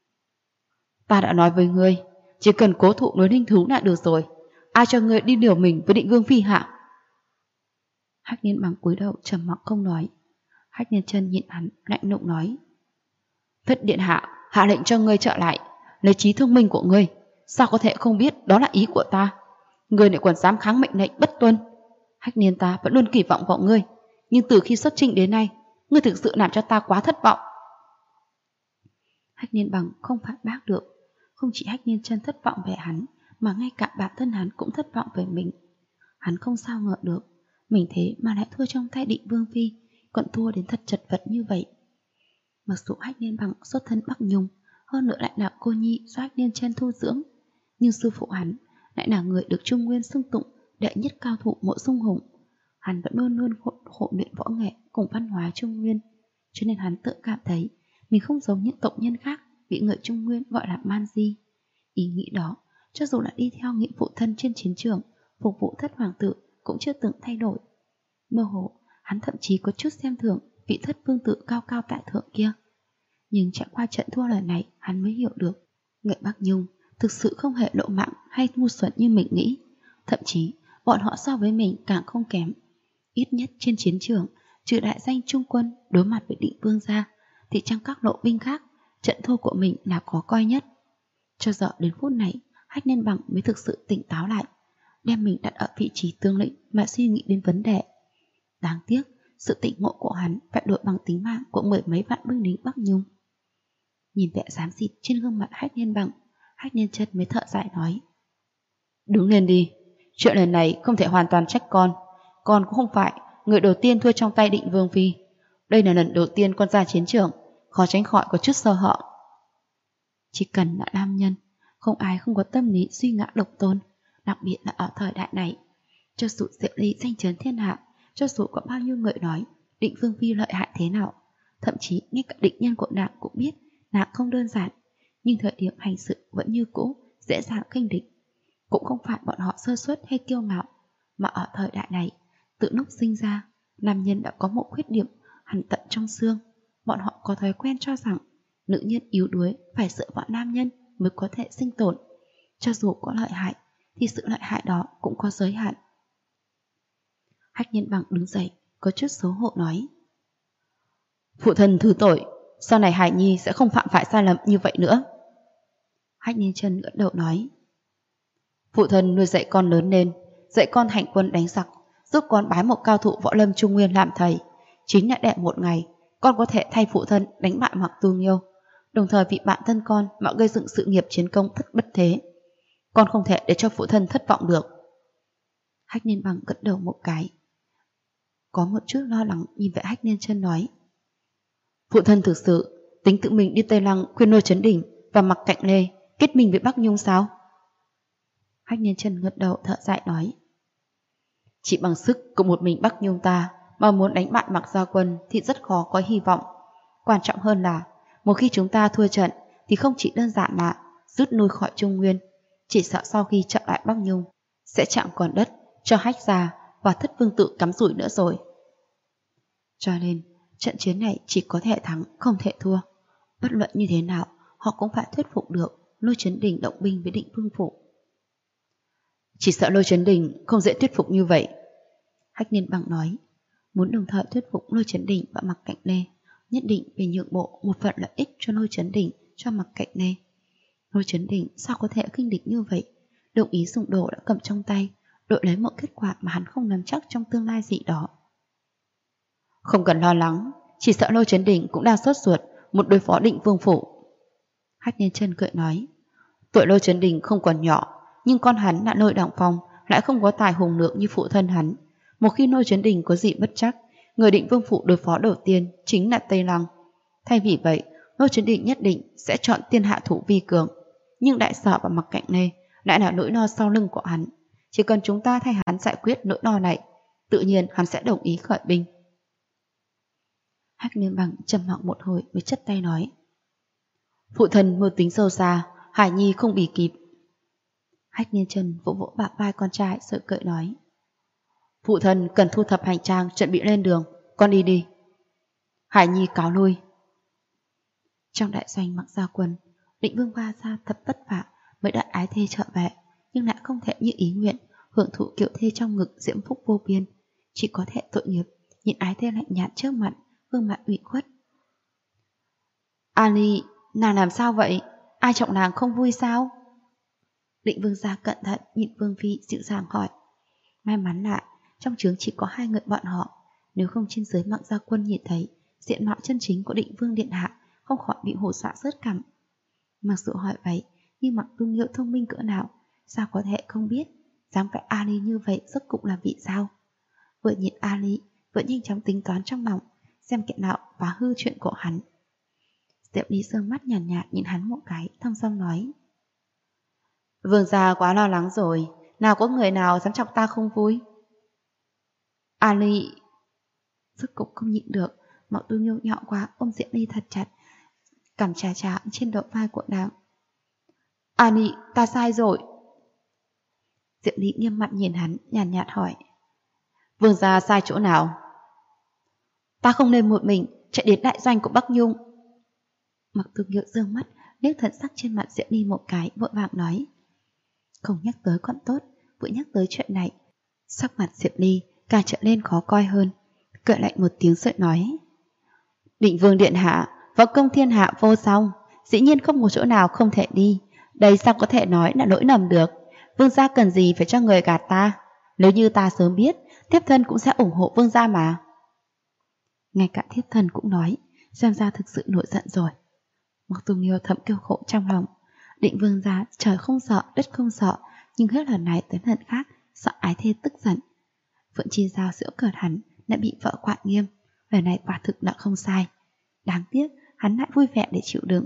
ta đã nói với ngươi, chỉ cần cố thụ núi Ninh Thú là được rồi, ai cho ngươi đi liều mình với Định Vương phi hạ? Hách Liên Bằng cúi đầu trầm mặc không nói. Hách Liên Chân nhìn hắn lạnh lùng nói: thất điện hạ hạ lệnh cho ngươi trở lại, lấy trí thông minh của ngươi, sao có thể không biết đó là ý của ta? Ngươi lại còn dám kháng mệnh lệnh bất tuân. Hách Liên ta vẫn luôn kỳ vọng vào ngươi, nhưng từ khi xuất chinh đến nay, ngươi thực sự làm cho ta quá thất vọng. Hách Liên Bằng không phản bác được. Không chỉ Hách Liên Chân thất vọng về hắn, mà ngay cả bản thân hắn cũng thất vọng về mình. Hắn không sao ngờ được mình thế mà lại thua trong tay Định Vương phi, còn thua đến thật chật vật như vậy. Mặc dù Hách Liên Bằng xuất thân Bắc Nhung, hơn nữa lại là cô nhi do Hách Liên Chân thu dưỡng, nhưng sư phụ hắn lại là người được Trung Nguyên xưng tụng đệ nhất cao thủ Mộ Dung Hùng. Hắn vẫn luôn luôn hộ luyện võ nghệ cùng văn hóa Trung Nguyên, cho nên hắn tự cảm thấy mình không giống những tộc nhân khác bị người Trung Nguyên gọi là man di. Ý nghĩ đó, cho dù là đi theo nghĩa phụ thân trên chiến trường phục vụ thất hoàng tử, cũng chưa từng thay đổi. Mơ hồ, hắn thậm chí có chút xem thường vị thất vương tử cao cao tại thượng kia. Nhưng trải qua trận thua lần này, hắn mới hiểu được người Bắc Nhung thực sự không hề lộ mạng hay ngu xuẩn như mình nghĩ. Thậm chí bọn họ so với mình càng không kém. Ít nhất trên chiến trường, trừ đại danh trung quân đối mặt với Định Vương ra, thì trong các lộ binh khác, trận thua của mình là có coi nhất. Cho giờ đến phút này, Hách Liên Bằng mới thực sự tỉnh táo lại, đem mình đặt ở vị trí tướng lĩnh mà suy nghĩ đến vấn đề. Đáng tiếc, sự tỉnh ngộ của hắn phải đổi bằng tính mạng của mười mấy vạn binh lính Bắc Nhung. Nhìn vẻ xám xịt trên gương mặt Hách Liên Bằng, Hách Liên Chân mới thở dài nói: Đứng lên đi, chuyện lần này không thể hoàn toàn trách con cũng không phải người đầu tiên thua trong tay Định Vương phi. Đây là lần đầu tiên con ra chiến trường, khó tránh khỏi có chút sơ hở. Chỉ cần là nam nhân, không ai không có tâm lý suy ngã độc tôn, đặc biệt là ở thời đại này. Cho dù Diệu Ly danh chấn thiên hạ, cho dù có bao nhiêu người nói Định Vương phi lợi hại thế nào, thậm chí ngay cả định nhân của nàng cũng biết nàng không đơn giản, nhưng thời điểm hành sự vẫn như cũ, dễ dàng khinh địch. Cũng không phải bọn họ sơ suất hay kiêu ngạo, mà ở thời đại này, từ lúc sinh ra, nam nhân đã có một khuyết điểm hằn tận trong xương. Bọn họ có thói quen cho rằng nữ nhân yếu đuối phải dựa vào nam nhân mới có thể sinh tồn. Cho dù có lợi hại, thì sự lợi hại đó cũng có giới hạn. Hách Liên Bằng đứng dậy, có chút xấu hổ nói: Phụ thân thứ tội, sau này Hải Nhi sẽ không phạm phải sai lầm như vậy nữa. Hách Liên Chân gật đầu nói: Phụ thân nuôi dạy con lớn lên, dạy con hành quân đánh giặc, giúp con bái một cao thủ võ lâm Trung Nguyên làm thầy. Chính là để một ngày con có thể thay phụ thân đánh bại Mặc Tu Nghiêu, đồng thời vì bản thân con mà gây dựng sự nghiệp chiến công thất bất thế. Con không thể để cho phụ thân thất vọng được. Hách Liên Bằng gật đầu một cái, có một chút lo lắng nhìn về Hách Liên Chân nói: Phụ thân thực sự tính tự mình đi Tây Lăng khuyên Lôi Chấn Đỉnh và Mặc Cạnh Lê kết minh với Bắc Nhung sao? Hách Liên Chân gật đầu thở dài nói: Chỉ bằng sức của một mình Bắc Nhung ta mà muốn đánh bại Mặc Gia Quân thì rất khó có hy vọng. Quan trọng hơn là một khi chúng ta thua trận thì không chỉ đơn giản là rút lui khỏi Trung Nguyên, chỉ sợ sau khi trở lại Bắc Nhung sẽ chẳng còn đất cho Hách gia và Thất Vương tự cắm rủi nữa rồi. Cho nên trận chiến này chỉ có thể thắng không thể thua. Bất luận như thế nào họ cũng phải thuyết phục được Lôi Chấn Đỉnh động binh với Định Vương phủ. Chỉ sợ Lôi Chấn Đỉnh không dễ thuyết phục như vậy. Hách Liên Bằng nói, muốn đồng thời thuyết phục Lôi Chấn Đỉnh và Mặc Cạnh Lê, nhất định phải nhượng bộ một phần lợi ích cho Lôi Chấn Đỉnh, cho Mặc Cạnh Lê. Lôi Chấn Đỉnh sao có thể khinh địch như vậy, đồng ý dùng đồ đã cầm trong tay, đổi lấy một kết quả mà hắn không nắm chắc trong tương lai gì đó. Không cần lo lắng, chỉ sợ Lôi Chấn Đỉnh cũng đang sốt ruột một đối phó Định Vương phủ. Hách Liên Chân cười nói, tuổi Lôi Chấn Đỉnh không còn nhỏ, nhưng con hắn là Lôi Đằng Phong lại không có tài hùng lượng như phụ thân hắn. Một khi Lôi Chấn Đỉnh có gì bất chắc, người Định Vương phủ đối phó đầu tiên chính là Tây Lăng. Thay vì vậy, Lôi Chấn Đỉnh nhất định sẽ chọn tiên hạ thủ vi cường. Nhưng Đại Sở và Mặc Cạnh Lê lại là nỗi lo sau lưng của hắn. Chỉ cần chúng ta thay hắn giải quyết nỗi lo này, tự nhiên hắn sẽ đồng ý khởi binh. Hách Liên Bằng trầm mặc một hồi mới chất tay nói, phụ thân mưu tính sâu xa, Hải Nhi không bì kịp. Hách Liên Chân vỗ vỗ bả vai con trai rồi cười nói, phụ thân cần thu thập hành trang chuẩn bị lên đường, con đi đi. Hải Nhi cáo lui. Trong đại doanh Mặc Gia Quân, Định Vương Ba Gia thật vất vả mới đợi ái thê trở về, nhưng lại không thể như ý nguyện hưởng thụ kiệu thê trong ngực diễm phúc vô biên, chỉ có thể tội nghiệp nhìn ái thê lạnh nhạt trước mặt, gương mặt ủy khuất. Ali, nàng làm sao vậy? Ai trọng nàng không vui sao? Định Vương gia cẩn thận nhìn Vương phi dịu dàng hỏi. May mắn là trong trướng chỉ có hai người bọn họ, nếu không trên dưới Mặc Gia Quân nhìn thấy diện mạo chân chính của Định Vương điện hạ, không khỏi bị hổ dọa rớt cằm. Mặc dù hỏi vậy, nhưng Mặc Tu Nghiêu thông minh cỡ nào, sao có thể không biết dáng vẻ Ali như vậy rốt cục là vì sao? Vừa nhìn Ali, vừa nhanh chóng tính toán trong lòng, xem kẻ nào phá hư chuyện của hắn. Diệu Ly sương mắt nhàn nhạt nhìn hắn một cái, thong dong nói, Vương gia quá lo lắng rồi, nào có người nào dám chọc ta không vui. Ali rốt cục không nhịn được, Mặc Tu Nghiêu nhọ quá ôm Diệu Ly thật chặt, cằm chà chà trên đầu vai của nàng. Ali, ta sai rồi. Diệu Ly nghiêm mặt nhìn hắn, nhàn nhạt hỏi, Vương gia sai chỗ nào? Ta không nên một mình chạy đến đại doanh của Bắc Nhung. Mặc Tu Nghiêu dương mắt, liếc thần sắc trên mặt Diệu Ly một cái, vội vàng nói, không nhắc tới còn tốt, vừa nhắc tới chuyện này, sắc mặt Diệu Ly càng trở lên khó coi hơn. cười lạnh một tiếng rồi nói: Định vương điện hạ, võ công thiên hạ vô song, dĩ nhiên không có chỗ nào không thể đi. Đây sao có thể nói là lỗi lầm được? Vương gia cần gì phải cho người gạt ta? Nếu như ta sớm biết, thiếp thân cũng sẽ ủng hộ vương gia mà. Ngay cả thiếp thân cũng nói, xem ra thực sự nổi giận rồi. Mặc Tu Nghiêu thầm kêu khổ trong lòng. Định vương gia trời không sợ, đất không sợ, nhưng hết lần này tới lần khác sợ ái thê tức giận. Phượng Chi Giao giễu cợt hắn lại bị vợ quạ nghiêm. Lời này quả thực là không sai. Đáng tiếc hắn lại vui vẻ để chịu đựng.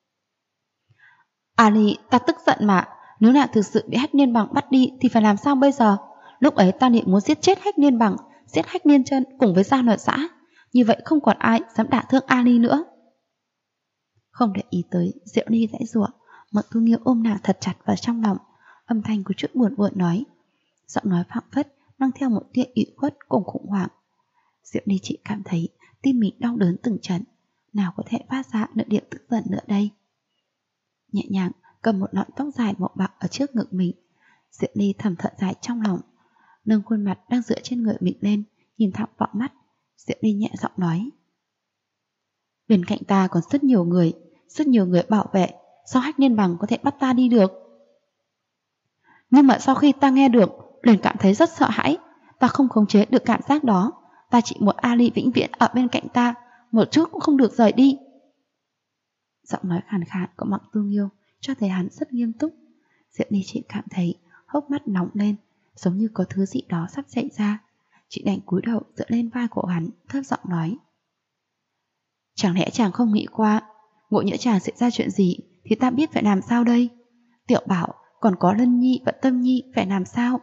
Ali, ta tức giận mà. Nếu là thực sự bị Hách Liên Bằng bắt đi thì phải làm sao bây giờ? Lúc ấy ta định muốn giết chết Hách Liên Bằng, giết Hách Liên Chân cùng với Gia Luật Xã. Như vậy không còn ai dám đả thương Ali nữa. Không để ý tới Diệu Ly dãy giụa, Mặc Tu Nghiêu ôm nàng thật chặt vào trong lòng, âm thanh có chút buồn buồn nói, giọng nói phảng phất mang theo một tia ủy khuất cùng khủng hoảng. Diệu Ly chỉ cảm thấy tim mình đau đớn từng trận, nào có thể phát ra nửa điệu tức giận nữa đây. Nhẹ nhàng cầm một lọn tóc dài màu bạc ở trước ngực mình, Diệu Ly thầm thở dài trong lòng, nâng khuôn mặt đang dựa trên người mình lên, nhìn thẳng vào mắt. Diệu Ly nhẹ giọng nói: Bên cạnh ta còn rất nhiều người bảo vệ, sao Hách Liên Bằng có thể bắt ta đi được? Nhưng mà sau khi ta nghe được, liền cảm thấy rất sợ hãi. Ta không khống chế được cảm giác đó. Ta chỉ muốn Ali vĩnh viễn ở bên cạnh ta, một chút cũng không được rời đi. Giọng nói khàn khàn của Mặc Tu Nghiêu cho thấy hắn rất nghiêm túc. Diệu Ly chỉ cảm thấy hốc mắt nóng lên, giống như có thứ gì đó sắp xảy ra. Chị đành cúi đầu dựa lên vai của hắn, thấp giọng nói: Chẳng lẽ chàng không nghĩ qua, ngộ nhỡ chàng sẽ ra chuyện gì thì ta biết phải làm sao đây? Tiểu Bảo, còn có Lân Nhi và Tâm Nhi phải làm sao?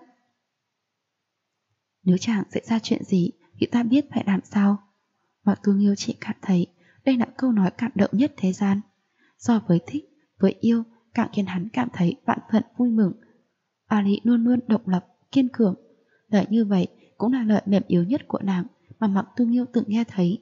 Nếu chàng sẽ ra chuyện gì thì ta biết phải làm sao? Mặc Tu Nghiêu chỉ cảm thấy đây là câu nói cảm động nhất thế gian. So với thích, với yêu, càng khiến hắn cảm thấy vạn phần vui mừng. Ali luôn luôn độc lập, kiên cường. Lời như vậy cũng là lời mềm yếu nhất của nàng mà Mặc Tu Nghiêu từng nghe thấy.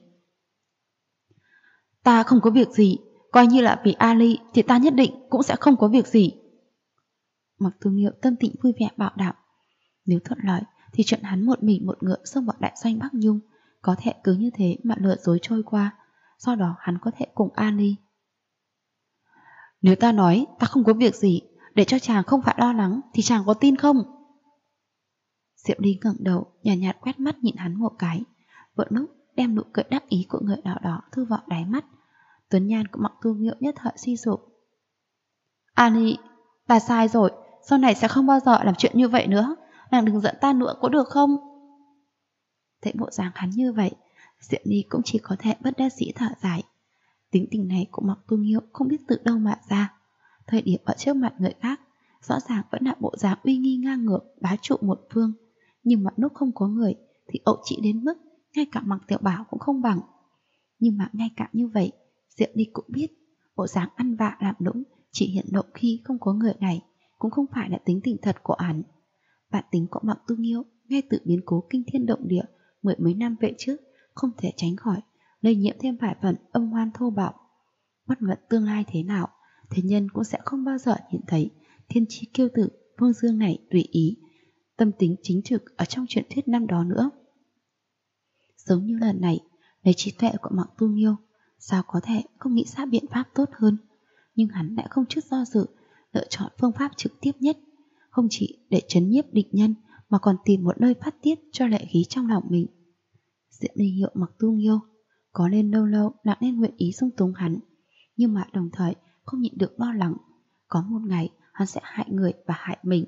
Ta không có việc gì, coi như là vì Ali thì ta nhất định cũng sẽ không có việc gì. Mặc Tu Nghiêu tâm tình vui vẻ bảo đảm. Nếu thuận lợi thì chuyện hắn một mình một ngựa xông vào đại doanh Bắc Nhung có thể cứ như thế mà lừa dối trôi qua, sau đó hắn có thể cùng Ali. Nếu ta nói ta không có việc gì, để cho chàng không phải lo lắng thì chàng có tin không? Diệu Ly ngẩng đầu, nhàn nhạt quét mắt nhìn hắn một cái, vừa lúc đem nụ cười đắc ý của người nào đó thu vào đáy mắt. Tuấn nhan của Mặc Tu Nghiêu nhất thời suy sụp. Ali, ta sai rồi, sau này sẽ không bao giờ làm chuyện như vậy nữa. Nàng đừng giận ta nữa có được không? Thấy bộ dáng hắn như vậy, Diệu Ly cũng chỉ có thể bất đắc dĩ thở dài. Tính tình này của Mặc Tu Nghiêu không biết từ đâu mà ra. Thời điểm ở trước mặt người khác, rõ ràng vẫn là bộ dáng uy nghi ngang ngược, bá trụ một phương. Nhưng mà lúc không có người thì ậu trị đến mức ngay cả Mặc Tiểu Bảo cũng không bằng. Nhưng mà ngay cả như vậy, Diệu Ly cũng biết bộ dáng ăn vạ làm nũng chỉ hiện lộ khi không có người này cũng không phải là tính tình thật của hắn. Bản tính của Mặc Tu Nghiêu ngay từ biến cố kinh thiên động địa mười mấy năm về trước không thể tránh khỏi lây nhiễm thêm vài phần âm ngoan thô bạo. Bất luận tương lai thế nào, thế nhân cũng sẽ không bao giờ nhìn thấy thiên chi kiêu tử Vương Dương này tùy ý, tâm tính chính trực ở trong truyền thuyết năm đó nữa. Giống như lần này, lấy trí tuệ của Mặc Tu Nghiêu, sao có thể không nghĩ ra biện pháp tốt hơn? Nhưng hắn lại không chút do dự, lựa chọn phương pháp trực tiếp nhất, không chỉ để trấn nhiếp địch nhân mà còn tìm một nơi phát tiết cho lệ khí trong lòng mình. Diệu Ly hiệu Mặc Tu Nghiêu, có nên lâu lâu lại nên nguyện ý dung túng hắn, nhưng mà đồng thời không nhịn được lo lắng, có một ngày hắn sẽ hại người và hại mình.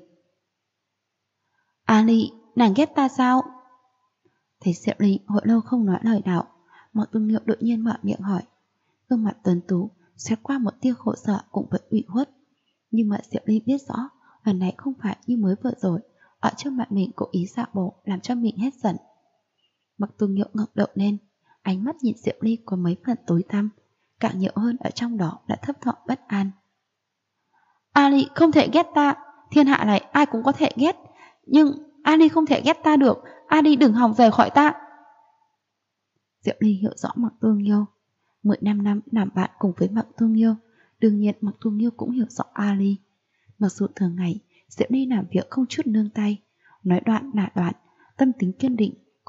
Ali, nàng ghét ta sao? Thấy Diệu Ly hồi lâu không nói lời nào, Mặc Tu Nghiêu đột nhiên mở miệng hỏi. Gương mặt tuấn tú xét qua một tia khổ sở cùng với ủy khuất. Nhưng mà Diệu Ly biết rõ lần này không phải như mới vừa rồi, ở trước mặt mình cố ý dạo bộ làm cho mình hết giận. Mặc Tu Nghiêu ngẩng đầu lên, ánh mắt nhìn Diệu Ly có mấy phần tối tăm, càng nhiều hơn ở trong đó là thấp thỏm bất an. Ali không thể ghét ta, thiên hạ này ai cũng có thể ghét, nhưng Ali không thể ghét ta được, Ali đừng hòng rời khỏi ta. Diệu Ly hiểu rõ Mặc Tu Nghiêu, 15 năm làm bạn cùng với Mặc Tu Nghiêu, đương nhiên Mặc Tu Nghiêu cũng hiểu rõ Ali. Mặc dù thường ngày Diệu Ly làm việc không chút nương tay, nói đoạn là đoạn, tâm tính kiên định,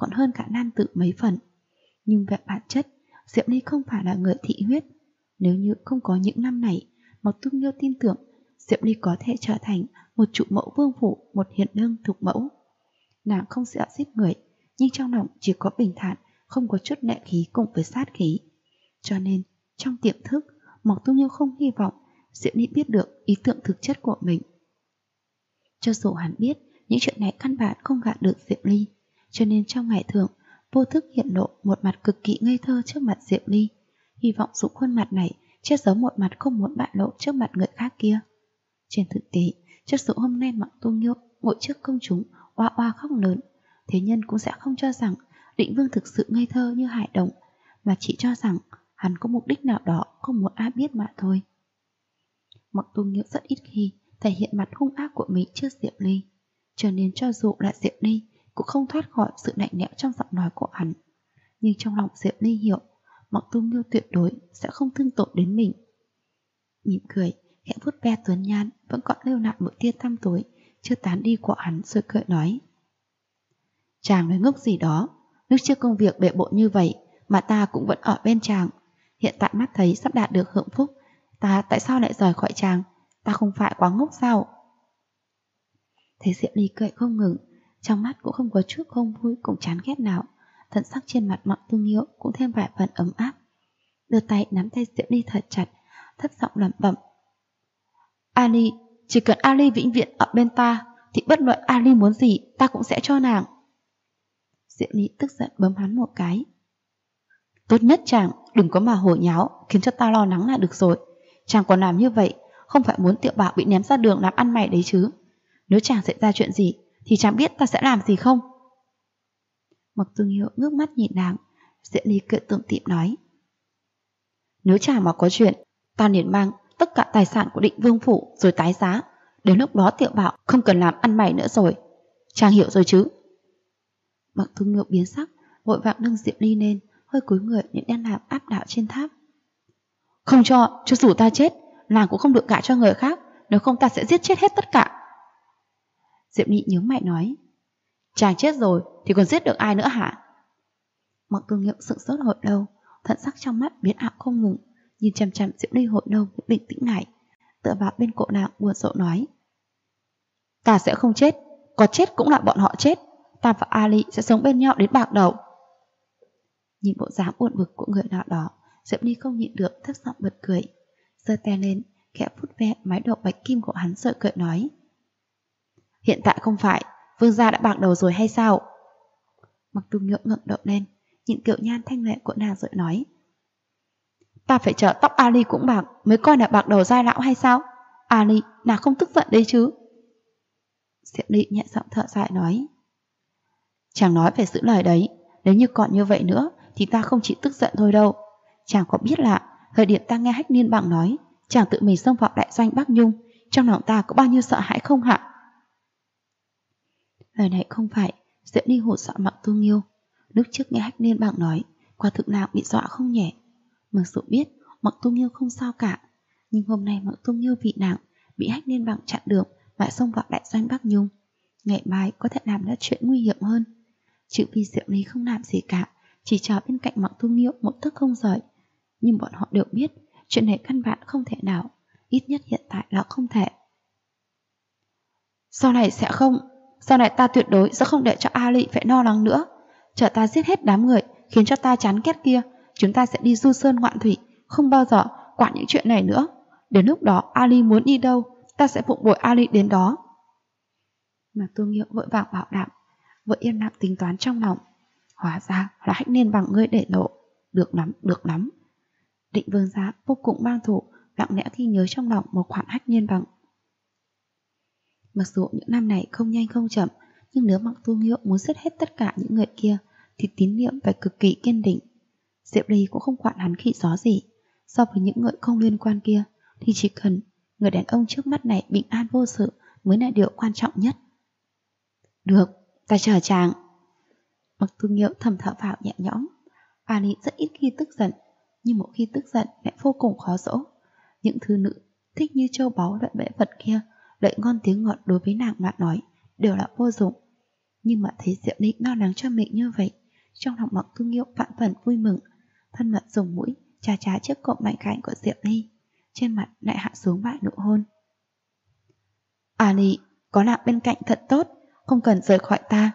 còn hơn cả nam tử mấy phần. Nhưng về bản chất, Diệp Ly không phải là người thị huyết. Nếu như không có những năm này, Mộc Tu Nghiêu tin tưởng Diệp Ly có thể trở thành một trụ mẫu vương phủ, một hiền lương thục mẫu. Nàng không sợ giết người, nhưng trong lòng chỉ có bình thản, không có chút nệ khí cùng với sát khí. Cho nên, trong tiềm thức, Mộc Tu Nghiêu không hy vọng Diệp Ly biết được ý tưởng thực chất của mình. Cho dù hắn biết những chuyện này căn bản không gạt được Diệp Ly, cho nên trong ngày thường vô thức hiện lộ một mặt cực kỳ ngây thơ trước mặt Diệp Ly, hy vọng dùng khuôn mặt này che giấu một mặt không muốn bại lộ trước mặt người khác kia. Trên thực tế, cho dù hôm nay Mộc Tu Nghiêu ngồi trước công chúng oa oa khóc lớn, thế nhân cũng sẽ không cho rằng Định Vương thực sự ngây thơ như hải đồng, mà chỉ cho rằng hắn có mục đích nào đó không muốn ai biết mà thôi. Mộc Tu Nghiêu rất ít khi thể hiện mặt hung ác của mình trước Diệp Ly, cho nên cho dù là Diệp Ly cũng không thoát khỏi sự lạnh lẽo trong giọng nói của hắn. Nhưng trong lòng Diệp Ly hiểu, Mộc Tu Nghiêu tuyệt đối sẽ không thương tổn đến mình. Mỉm cười, khẽ vuốt ve tuấn nhan vẫn còn lưu lại một tia tăm tối chưa tán đi của hắn, rồi cười nói: chàng nói ngốc gì đó, lúc trước công việc bệ bội như vậy mà ta cũng vẫn ở bên chàng. Hiện tại mắt thấy sắp đạt được hưởng phúc, ta tại sao lại rời khỏi chàng? Ta không phải quá ngốc sao? Thấy Diệp Ly cười không ngừng, trong mắt cũng không có chút không vui cùng chán ghét nào, thần sắc trên mặt Mộc Tu Nghiêu cũng thêm vài phần ấm áp. Đưa tay nắm tay Diệp Ly thật chặt, thấp giọng lẩm bẩm: Ali, chỉ cần Ali vĩnh viễn ở bên ta, thì bất luận Ali muốn gì ta cũng sẽ cho nàng. Diệp Ly tức giận bấm hắn một cái. Tốt nhất chàng đừng có mà hồ nháo, khiến cho ta lo lắng là được rồi. Chàng còn làm như vậy không phải muốn Tiểu Bảo bị ném ra đường làm ăn mày đấy chứ? Nếu chàng xảy ra chuyện gì thì chàng biết ta sẽ làm gì không? Mộc Tu Nghiêu ngước mắt nhìn nàng. Diệp Ly cười tủm tỉm nói: nếu chàng mà có chuyện, ta liền mang tất cả tài sản của Định Vương phủ rồi tái giá. Đến lúc đó Tiểu Bảo không cần làm ăn mày nữa rồi. Chàng hiểu rồi chứ? Mộc Tu Nghiêu biến sắc, vội vàng nâng Diệp Ly lên, hơi cúi người những đen làm áp đảo trên tháp. Không cho dù ta chết, nàng cũng không được gả cho người khác, nếu không ta sẽ giết chết hết tất cả. Diệp Ly nhướng mày nói: chàng chết rồi thì còn giết được ai nữa hả? Mộc Tu Nghiêu sững sốt hồi lâu, thần sắc trong mắt biến ảo không ngừng, nhìn chằm chằm Diệp Ly hồi lâu mới bình tĩnh lại, tựa vào bên cổ nàng buồn rầu nói: ta sẽ không chết, có chết cũng là bọn họ chết, ta và Ali sẽ sống bên nhau đến bạc đầu. Nhìn bộ dáng buồn bực của người nào đó, Diệp Ly không nhịn được thấp giọng bật cười, giơ tay lên khẽ vuốt ve mái đầu bạch kim của hắn rồi cười nói: hiện tại không phải Vương gia đã bạc đầu rồi hay sao? Mộc Tu Nghiêu ngẩng đầu lên, nhìn kiểu nhan thanh lệ của nàng rồi nói: ta phải chờ tóc Ali cũng bạc mới coi là bạc đầu giai lão hay sao? Ali, nàng không tức giận đấy chứ? Diệp Ly nhẹ giọng thở dài nói: chàng nói phải giữ lời đấy, nếu như còn như vậy nữa thì ta không chỉ tức giận thôi đâu. Chàng có biết là thời điểm ta nghe Hách Niên Bằng nói chàng tự mình xông vào đại doanh Bắc Nhung, trong lòng ta có bao nhiêu sợ hãi không hả? Lời này không phải Diệp Ly hổ sợ Mộc Tu Nghiêu. Lúc trước nghe Hách Niên Bằng nói, quả thực nàng bị dọa không nhẹ. Mặc dù biết Mộc Tu Nghiêu không sao cả, nhưng hôm nay Mộc Tu Nghiêu bị nàng bị Hách Niên Bằng chặn đường và xông vào đại doanh Bắc Nhung, ngày mai có thể làm ra chuyện nguy hiểm hơn. Chữ vì Diệp Ly không làm gì cả, chỉ chờ bên cạnh Mộc Tu Nghiêu một tấc không rời. Nhưng bọn họ đều biết chuyện này căn bản không thể nào, ít nhất hiện tại là không thể. Sau này ta tuyệt đối sẽ không để cho Ali phải lo lắng nữa. Chờ ta giết hết đám người khiến cho ta chán ghét kia, chúng ta sẽ đi du sơn ngoạn thủy, không bao giờ quản những chuyện này nữa. Đến lúc đó Ali muốn đi đâu, ta sẽ phụng bồi Ali đến đó. Mà Tu Nghiêu vội vàng bảo đảm, vội yên lặng tính toán trong lòng. Hóa ra là Hách Niên Bằng ngươi để lộ. Được lắm, được lắm. Định Vương gia vô cùng mang thủ, lặng lẽ ghi nhớ trong lòng một khoản Hách Niên Bằng. Mặc dù những năm này không nhanh không chậm, nhưng nếu Mộc Tu Nghiêu muốn giết hết tất cả những người kia thì tín niệm phải cực kỳ kiên định. Diệp Ly cũng không quản hắn khỉ gió gì. So với những người không liên quan kia thì chỉ cần người đàn ông trước mắt này bình an vô sự mới là điều quan trọng nhất. Được, ta chờ chàng. Mộc Tu Nghiêu thầm thở phào nhẹ nhõm. Ali rất ít khi tức giận, nhưng một khi tức giận lại vô cùng khó dỗ. Những thứ nữ thích như châu báu loại bệ vật kia, lợi ngon tiếng ngọt đối với nàng mà nói đều là vô dụng. Nhưng mà thấy Diệu Ly lo lắng cho mình như vậy, trong lòng Mặc Tu Nghiêu vạn phần vui mừng, thân mật dùng mũi chà chà chiếc cổ mảnh khảnh của Diệu Ly, trên mặt lại hạ xuống vài nụ hôn. À Ly, có nàng bên cạnh thật tốt, không cần rời khỏi ta.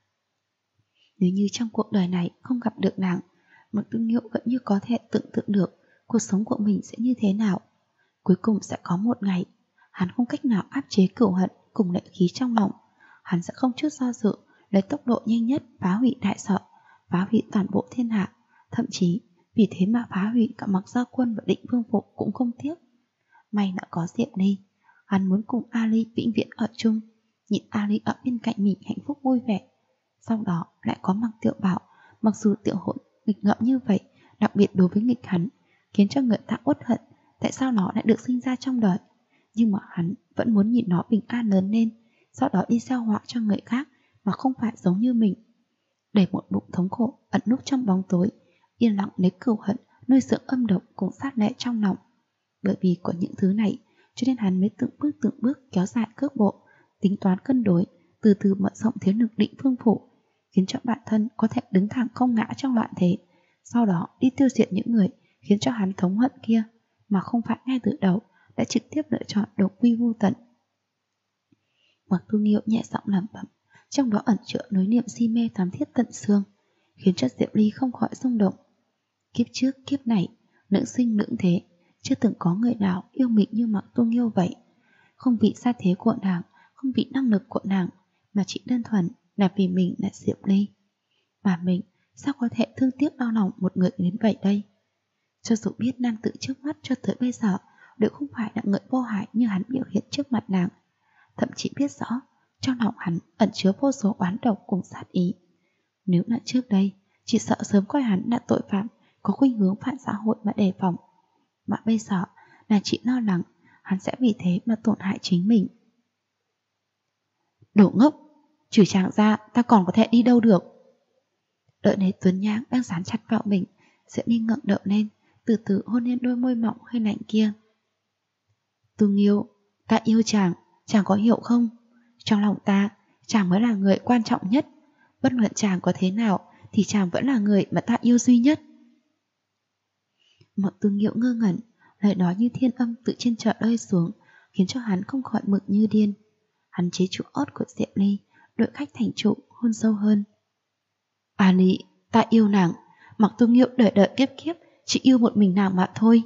Nếu như trong cuộc đời này không gặp được nàng, Mặc Tu Nghiêu vẫn như có thể tưởng tượng được cuộc sống của mình sẽ như thế nào. Cuối cùng sẽ có một ngày, hắn không cách nào áp chế cửu hận cùng lệ khí trong lòng. Hắn sẽ không chút do dự, lấy tốc độ nhanh nhất phá hủy đại sở, phá hủy toàn bộ thiên hạ, thậm chí vì thế mà phá hủy cả Mặc Gia Quân và Định Vương Phủ cũng không tiếc. May đã có Diệp Ly, hắn muốn cùng Ali vĩnh viễn ở chung, nhìn Ali ở bên cạnh mình hạnh phúc vui vẻ. Sau đó lại có Mặc Tiểu Bảo, mặc dù Tiểu Hỗn nghịch ngợm như vậy, đặc biệt đối với nghịch hắn, khiến cho người ta uất hận tại sao nó lại được sinh ra trong đời. Nhưng mà hắn vẫn muốn nhìn nó bình an lớn lên, sau đó đi gieo họa cho người khác mà không phải giống như mình. Để một bụng thống khổ ẩn núp trong bóng tối, yên lặng lấy cừu hận nuôi dưỡng âm độc cùng sát lệ trong lòng. Bởi vì có những thứ này cho nên hắn mới từng bước kéo dài cước bộ, tính toán cân đối, từ từ mở rộng thế lực Định Vương Phủ, khiến cho bản thân có thể đứng thẳng không ngã trong loạn thế, sau đó đi tiêu diệt những người khiến cho hắn thống hận kia, mà không phải ngay từ đầu đã trực tiếp lựa chọn độc quy vô tận. Mặc Tu Nghiêu nhẹ giọng lẩm bẩm, trong đó ẩn chứa nỗi niềm si mê thắm thiết tận xương, khiến cho Diệp Ly không khỏi rung động. Kiếp trước kiếp này, nữ sinh lưỡng thế, chưa từng có người nào yêu mình như Mặc Tu Nghiêu vậy. Không vì gia thế của nàng, không vì năng lực của nàng, mà chỉ đơn thuần là vì mình là Diệp Ly. Mà mình sao có thể thương tiếc đau lòng một người đến vậy đây? Cho dù biết nam tử trước mắt cho tới bây giờ đều không phải là người vô hại như hắn biểu hiện trước mặt nàng, thậm chí biết rõ trong lòng hắn ẩn chứa vô số oán độc cùng sát ý. Nếu là trước đây, chỉ sợ sớm coi hắn là tội phạm có khuynh hướng phản xã hội mà đề phòng. Mà bây giờ là chỉ lo lắng hắn sẽ vì thế mà tổn hại chính mình. Đồ ngốc, trừ chàng ra ta còn có thể đi đâu được? Đợi thấy Tuấn Nhã đang dán chặt vào mình, Diệp Ly ngẩng đầu lên, từ từ hôn lên đôi môi mỏng hơi lạnh kia. Tu Nghiêu, ta yêu chàng, chàng có hiểu không? Trong lòng ta, chàng mới là người quan trọng nhất. Bất luận chàng có thế nào thì chàng vẫn là người mà ta yêu duy nhất. Mặc Tu Nghiêu ngơ ngẩn, lời nói như thiên âm từ trên trời rơi xuống, khiến cho hắn không khỏi mừng như điên. Hắn chế trụ ớt của Diệp Ly, đội khách thành trụ, hôn sâu hơn. À Lý, ta yêu nàng. Mặc Tu Nghiêu đợi đợi kiếp kiếp, chỉ yêu một mình nàng mà thôi.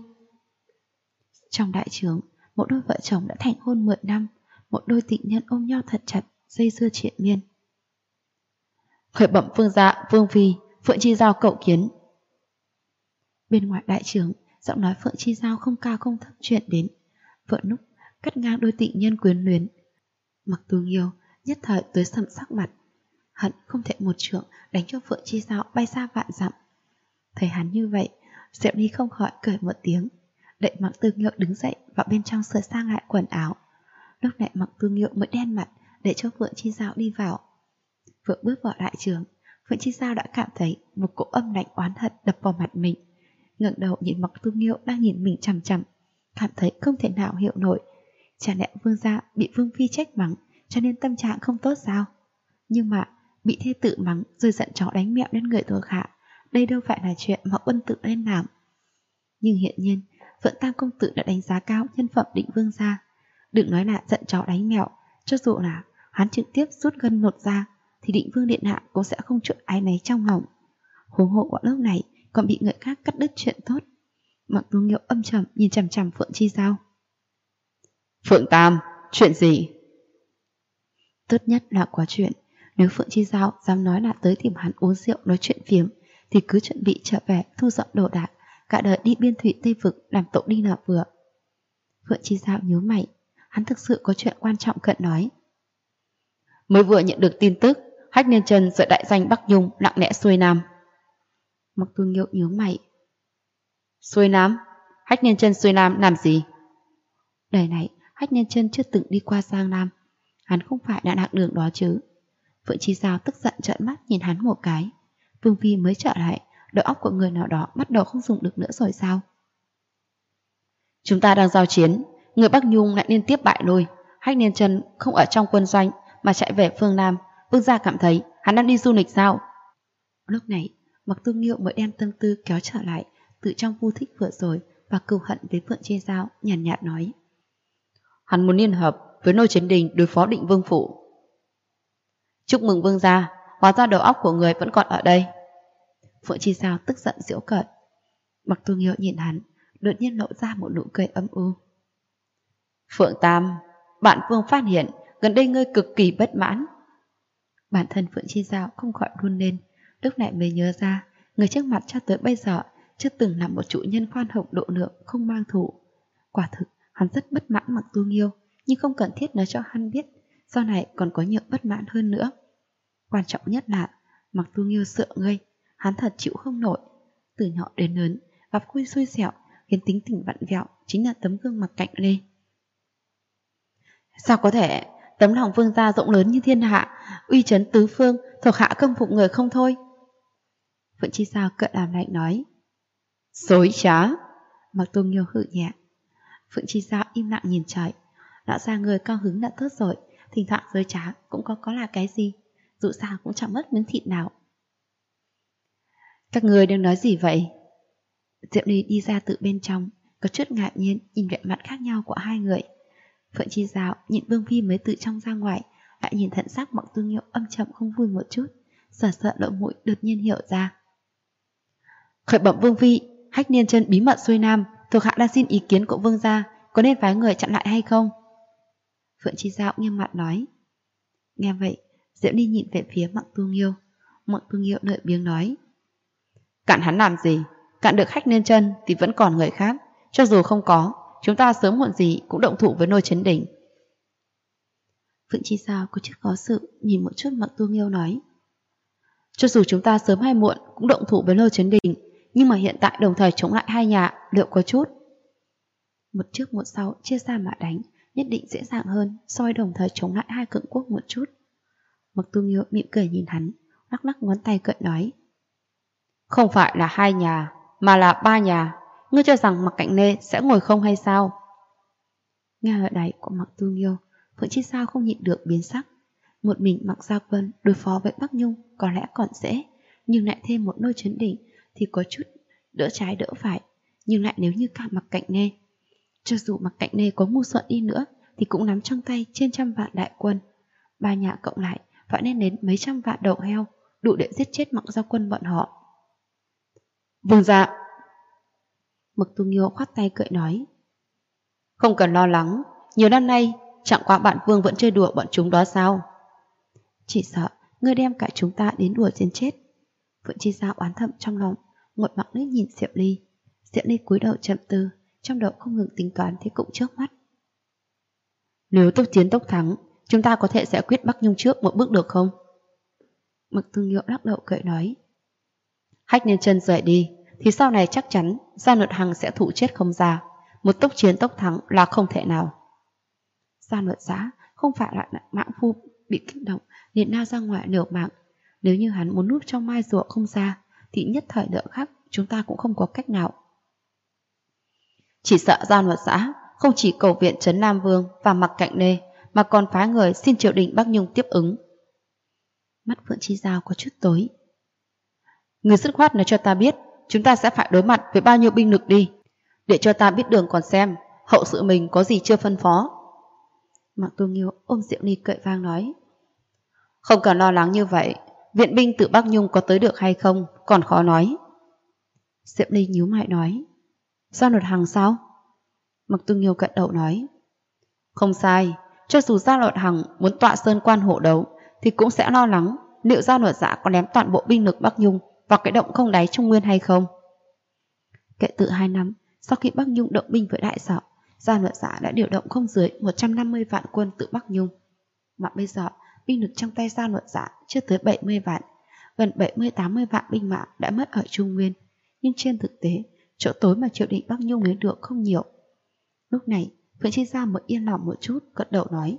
Trong đại trướng, một đôi vợ chồng đã thành hôn 10 năm, một đôi tình nhân ôm nhau thật chặt, dây dưa triền miên. Khởi bẩm vương dạ, vương phi, Phượng Chi Giao cậu kiến. Bên ngoài đại trướng, giọng nói Phượng Chi Giao không cao không thấp chuyện đến. Vợ núc cắt ngang đôi tình nhân quyến luyến. Mặc Tu Nghiêu nhất thời tối sầm sắc mặt, hận không thể một trượng đánh cho Phượng Chi Giao bay xa vạn dặm. Thấy hắn như vậy, Diệp Ly không khỏi cười một tiếng, đợi Mặc Tu Nghiêu đứng dậy vào bên trong sửa sang lại quần áo. Lúc này Mặc Tu Nghiêu mới đen mặt để cho Phượng Chi Giao đi vào. Vừa bước vào đại trường, Phượng Chi Giao đã cảm thấy một cỗ âm lạnh oán hận đập vào mặt mình. Ngẩng đầu nhìn Mặc Tu Nghiêu đang nhìn mình chằm chằm, cảm thấy không thể nào hiểu nổi. Chả lẽ vương gia bị vương phi trách mắng cho nên tâm trạng không tốt sao? Nhưng mà bị thê tử mắng rồi giận chó đánh mẹo lên người thuộc hạ, đây đâu phải là chuyện mà Uân tự nên làm. Nhưng hiện nhiên Phượng Tam công tử đã đánh giá cao nhân phẩm Định vương gia. Đừng nói là giận chó đánh mẹo, cho dù là hắn trực tiếp rút gân lột ra thì Định vương điện hạ cũng sẽ không chút áy náy trong lòng. Huống hộ vào lúc này còn bị người khác cắt đứt chuyện tốt. Mặc Tu Nghiêu âm trầm nhìn chằm chằm Phượng Chi Giao. Phượng Tam, chuyện gì? Tốt nhất là có chuyện. Nếu Phượng Chi Giao dám nói là tới tìm hắn uống rượu nói chuyện phiếm thì cứ chuẩn bị trở về thu dọn đồ đạc, cả đời đi biên thủy Tây Vực làm tội đi là vừa. Phượng Chi Giao nhíu mày, hắn thực sự có chuyện quan trọng cần nói. Mới vừa nhận được tin tức Hách Niên Chân rời đại danh Bắc Nhung lặng lẽ xuôi nam. Mặc Tu Nghiêu nhíu mày. Xuôi nam? Hách Niên Chân xuôi nam làm gì? Đời này Hách Niên Chân chưa từng đi qua Giang Nam, hắn không phải đã lạc đường đó chứ. Phượng Chi Giao tức giận trợn mắt nhìn hắn một cái. Vương phi mới trở lại, đầu óc của người nào đó bắt đầu không dùng được nữa rồi sao? Chúng ta đang giao chiến, người Bắc Nhung lại liên tiếp bại lui. Hách Niên Chân không ở trong quân doanh mà chạy về phương Nam,
Vương gia cảm thấy hắn đang đi du lịch sao?
Lúc này, Mặc Tu Nghiêu mới đem tâm tư kéo trở lại từ trong vu thích vừa rồi và cừu hận với Phượng Chi Giao, nhàn nhạt nói.
Hắn muốn liên hợp với Nô Chiến Đình đối phó Định Vương phủ. Chúc mừng vương gia, hóa ra đầu óc của người vẫn còn ở đây.
Phượng Chi Giao tức giận giễu cợt. Mặc Tu Nghiêu nhìn hắn, đột nhiên lộ ra một nụ cười âm u.
Phượng Tam, bạn vương phát hiện gần đây ngươi cực kỳ bất mãn.
Bản thân Phượng Chi Giao không khỏi run lên, lúc này mới nhớ ra người trước mặt cho tới bây giờ chưa từng là một chủ nhân khoan hậu độ lượng, không mang thù. Quả thực hắn rất bất mãn Mặc Tu Nghiêu, nhưng không cần thiết nói cho hắn biết sau này còn có nhiều bất mãn hơn nữa. Quan trọng nhất là Mặc Tu Nghiêu sợ ngươi, hắn thật chịu không nổi. Từ nhỏ đến lớn gặp khuy xui xẻo khiến tính tình vặn vẹo chính là tấm gương Mặc Cạnh Lê.
Sao có thể? Tấm lòng vương gia rộng lớn như thiên hạ, uy chấn tứ phương, thuộc hạ khâm phục người không thôi.
Phượng Chi Sao cợt làm lạnh nói.
Dối trá.
Mặc Tu Nghiêu hự nhẹ. Phượng Chi Sao im lặng nhìn trời. Lão già người cao hứng đã tốt rồi, thỉnh thoảng dối trá cũng có là cái gì, dù sao cũng chẳng mất miếng thịt nào.
Các người đang nói gì vậy?
Diệu Ly đi ra từ bên trong, có chút ngạc nhiên nhìn vẻ mặt khác nhau của hai người. Phượng Chi Giao nhìn Vương Phi mới từ trong ra ngoài, lại nhìn thận sắc Mặc Tu Nghiêu âm trầm không vui một chút, sợ lỗ mũi đột nhiên hiểu ra.
Khởi bẩm Vương Phi, Hách Niên Chân bí mật xuôi nam, thuộc hạ đang xin ý kiến của vương gia, có nên phái người chặn lại hay không?
Phượng Chi Giao nghiêm mặt nói. Nghe vậy, Diệu Ly nhìn về phía Mặc Tu Nghiêu. Mặc Tu Nghiêu lười biếng nói.
Cạn hắn làm gì? Cạn được Hách Niên Chân thì vẫn còn người khác, cho dù không có, chúng ta sớm muộn gì cũng động thủ với Nô Chiến Đình.
Phượng Chi Giao có chút khó xử, nhìn một chút Mặc Tu Nghiêu nói.
Cho dù chúng ta sớm hay muộn cũng động thủ với Nô Chiến Đình, nhưng mà hiện tại đồng thời chống lại hai nhà, liệu có chút?
Một trước một sau chia ra mà đánh, nhất định dễ dàng hơn so với đồng thời chống lại hai cường quốc một chút. Mặc Tu Nghiêu mỉm cười nhìn hắn, lắc lắc ngón tay cợt nói.
Không phải là hai nhà, mà là ba nhà. Ngươi cho rằng Mặc Cạnh Lê sẽ ngồi không hay sao?
Nghe lời này của Mặc Tu Nghiêu, Phượng Chi Sao không nhịn được biến sắc. Một mình Mặc Gia Quân đối phó với Bắc Nhung có lẽ còn dễ, nhưng lại thêm một Nô Chiến Đình thì có chút đỡ trái đỡ phải. Nhưng lại nếu như cả Mặc Cạnh Lê, cho dù Mặc Cạnh Lê có ngu xuẩn đi nữa thì cũng nắm trong tay trên trăm vạn đại quân. Ba nhà cộng lại phải nên đến mấy trăm vạn đầu heo, đủ để giết chết Mặc Gia Quân bọn họ.
Vương gia.
Mặc Tu Nghiêu khoát tay cười nói.
Không cần lo lắng, nhiều năm nay chẳng qua bạn vương vẫn chơi đùa bọn chúng đó sao?
Chỉ sợ ngươi đem cả chúng ta đến đùa đến chết. Phượng Chi Giao oán thầm trong lòng, ngột mặt liếc nhìn Diệu Ly. Diệu Ly cúi đầu trầm tư, trong đầu không ngừng tính toán thế cũng trước mắt.
Nếu tốc chiến tốc thắng, chúng ta có thể giải quyết Bắc Nhung trước một bước được không?
Mặc Tu Nghiêu lắc đầu cười nói.
Hách Niên Chân rời đi, thì sau này chắc chắn Gia Luật Hằng sẽ thủ chết không ra. Một tốc chiến tốc thắng là không thể nào.
Gia Luật Giá không phải là mãng phu bị kích động nên lao ra ngoài liều mạng. Nếu như hắn muốn núp trong mai rùa không ra thì nhất thời đỡ khắc chúng ta cũng không có cách nào.
Chỉ sợ Gia Luật Giá không chỉ cầu viện trấn Nam Vương và Mặc Cạnh Lê mà còn phái người xin triều đình Bắc Nhung tiếp ứng.
Mắt Phượng Chi Giao có chút tối.
Người dứt khoát nói cho ta biết chúng ta sẽ phải đối mặt với bao nhiêu binh lực đi, để cho ta biết đường còn xem hậu sự mình có gì chưa phân phó.
Mặc Tu Nghiêu ôm Diệu Ly cậy vang nói.
Không cần lo lắng như vậy, viện binh từ Bắc Nhung có tới được hay không còn khó nói.
Diệu Ly nhíu mày nói.
Gia Luật Hằng sao?
Mặc Tu Nghiêu cận đầu nói.
Không sai, cho dù Gia Luật Hằng muốn tọa sơn quan hộ đấu thì cũng sẽ lo lắng liệu Gia Luật Dạ có ném toàn bộ binh lực Bắc Nhung vào cái động không đáy Trung Nguyên hay không.
Kể từ 2 năm sau khi Bắc Nhung động binh với đại sở, Gia Luật Dạ đã điều động không dưới 150 vạn quân từ Bắc Nhung. Mà bây giờ binh lực trong tay Gia Luật Dạ chưa tới 70 vạn, gần 70-80 vạn binh mã đã mất ở Trung Nguyên. Nhưng trên thực tế, chỗ tối mà triều đình Bắc Nhung lấy được không nhiều. Lúc này, Phượng Chi Giao mới yên lòng một chút, gật đầu nói.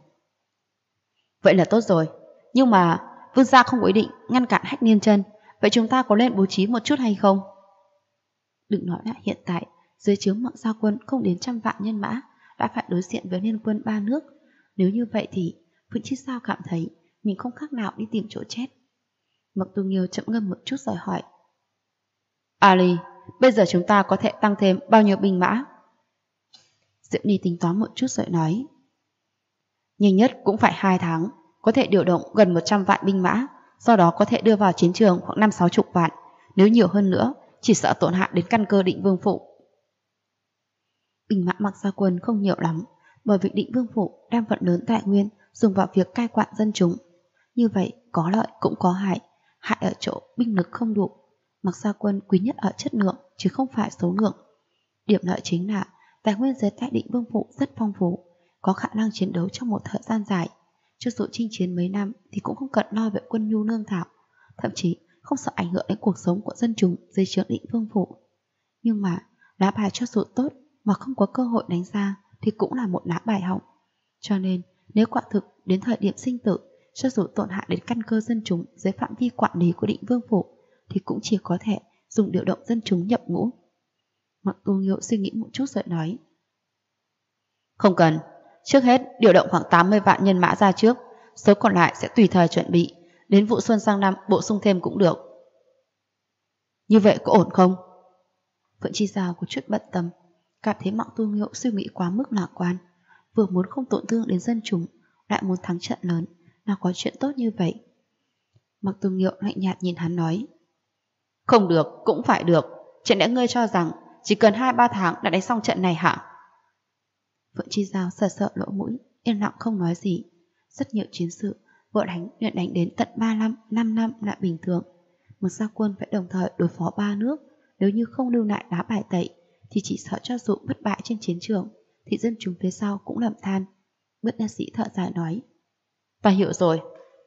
Vậy là tốt rồi, nhưng mà vương gia không có ý định ngăn cản Hách Niên Chân, vậy chúng ta có nên bố trí một chút hay không?
Đừng nói là hiện tại, dưới trướng Mặc Gia Quân không đến 100 vạn nhân mã đã phải đối diện với liên quân 3 nước. Nếu như vậy thì Phượng Chi Giao cảm thấy mình không khác nào đi tìm chỗ chết. Mặc Tu Nghiêu chậm ngâm một chút rồi hỏi.
Ali, bây giờ chúng ta có thể tăng thêm bao nhiêu binh mã?
Diệu Ly tính toán một chút rồi nói.
Nhanh nhất cũng phải 2 tháng, có thể điều động gần 100 vạn binh mã, sau đó có thể đưa vào chiến trường khoảng 50-60 vạn. Nếu nhiều hơn nữa, chỉ sợ tổn hại đến căn cơ Định Vương Phủ.
Binh mã Mặc Gia Quân không nhiều lắm, bởi vì Định Vương Phủ đang vận lớn tài nguyên dùng vào việc cai quản dân chúng. Như vậy có lợi cũng có hại, hại ở chỗ binh lực không đủ. Mặc Gia Quân quý nhất ở chất lượng chứ không phải số lượng. Điểm lợi chính là tài nguyên dưới tay Định Vương Phủ rất phong phú, có khả năng chiến đấu trong một thời gian dài. Cho dù chinh chiến mấy năm thì cũng không cần lo về quân nhu lương thảo, thậm chí không sợ ảnh hưởng đến cuộc sống của dân chúng dưới trướng Định Vương Phủ. Nhưng mà lá bài cho dù tốt mà không có cơ hội đánh ra thì cũng là một lá bài hỏng. Cho nên nếu quả thực đến thời điểm sinh tử, cho dù tổn hại đến căn cơ dân chúng dưới phạm vi quản lý của Định Vương Phủ thì cũng chỉ có thể dùng điều động dân chúng nhập ngũ. Mặc Tu Nghiêu suy nghĩ một chút rồi nói.
Không cần, trước hết điều động khoảng 80 vạn nhân mã ra trước, số còn lại sẽ tùy thời chuẩn bị, đến vụ xuân sang năm bổ sung thêm cũng được. Như vậy có ổn không?
Phượng Chi Giao có chút bận tâm, cảm thấy Mặc Tu Nghiêu suy nghĩ quá mức lạc quan, vừa muốn không tổn thương đến dân chúng, lại muốn thắng trận lớn, nào có chuyện tốt như vậy. Mặc Tu Nghiêu lạnh nhạt nhìn hắn nói.
Không được, cũng phải được, chẳng lẽ ngươi cho rằng chỉ cần 2-3 tháng đã đánh xong trận này hả?
Phượng Chi Giao sợ lỗ mũi, yên lặng không nói gì. Rất nhiều chiến sự, vợ đánh luyện đánh đến tận 3 năm, 5 năm là bình thường. Mặc Gia Quân phải đồng thời đối phó 3 nước, nếu như không lưu lại đá bài tẩy, thì chỉ sợ cho dù bất bại trên chiến trường, thì dân chúng phía sau cũng lầm than. Bất đắc sĩ thở dài nói.
Ta hiểu rồi.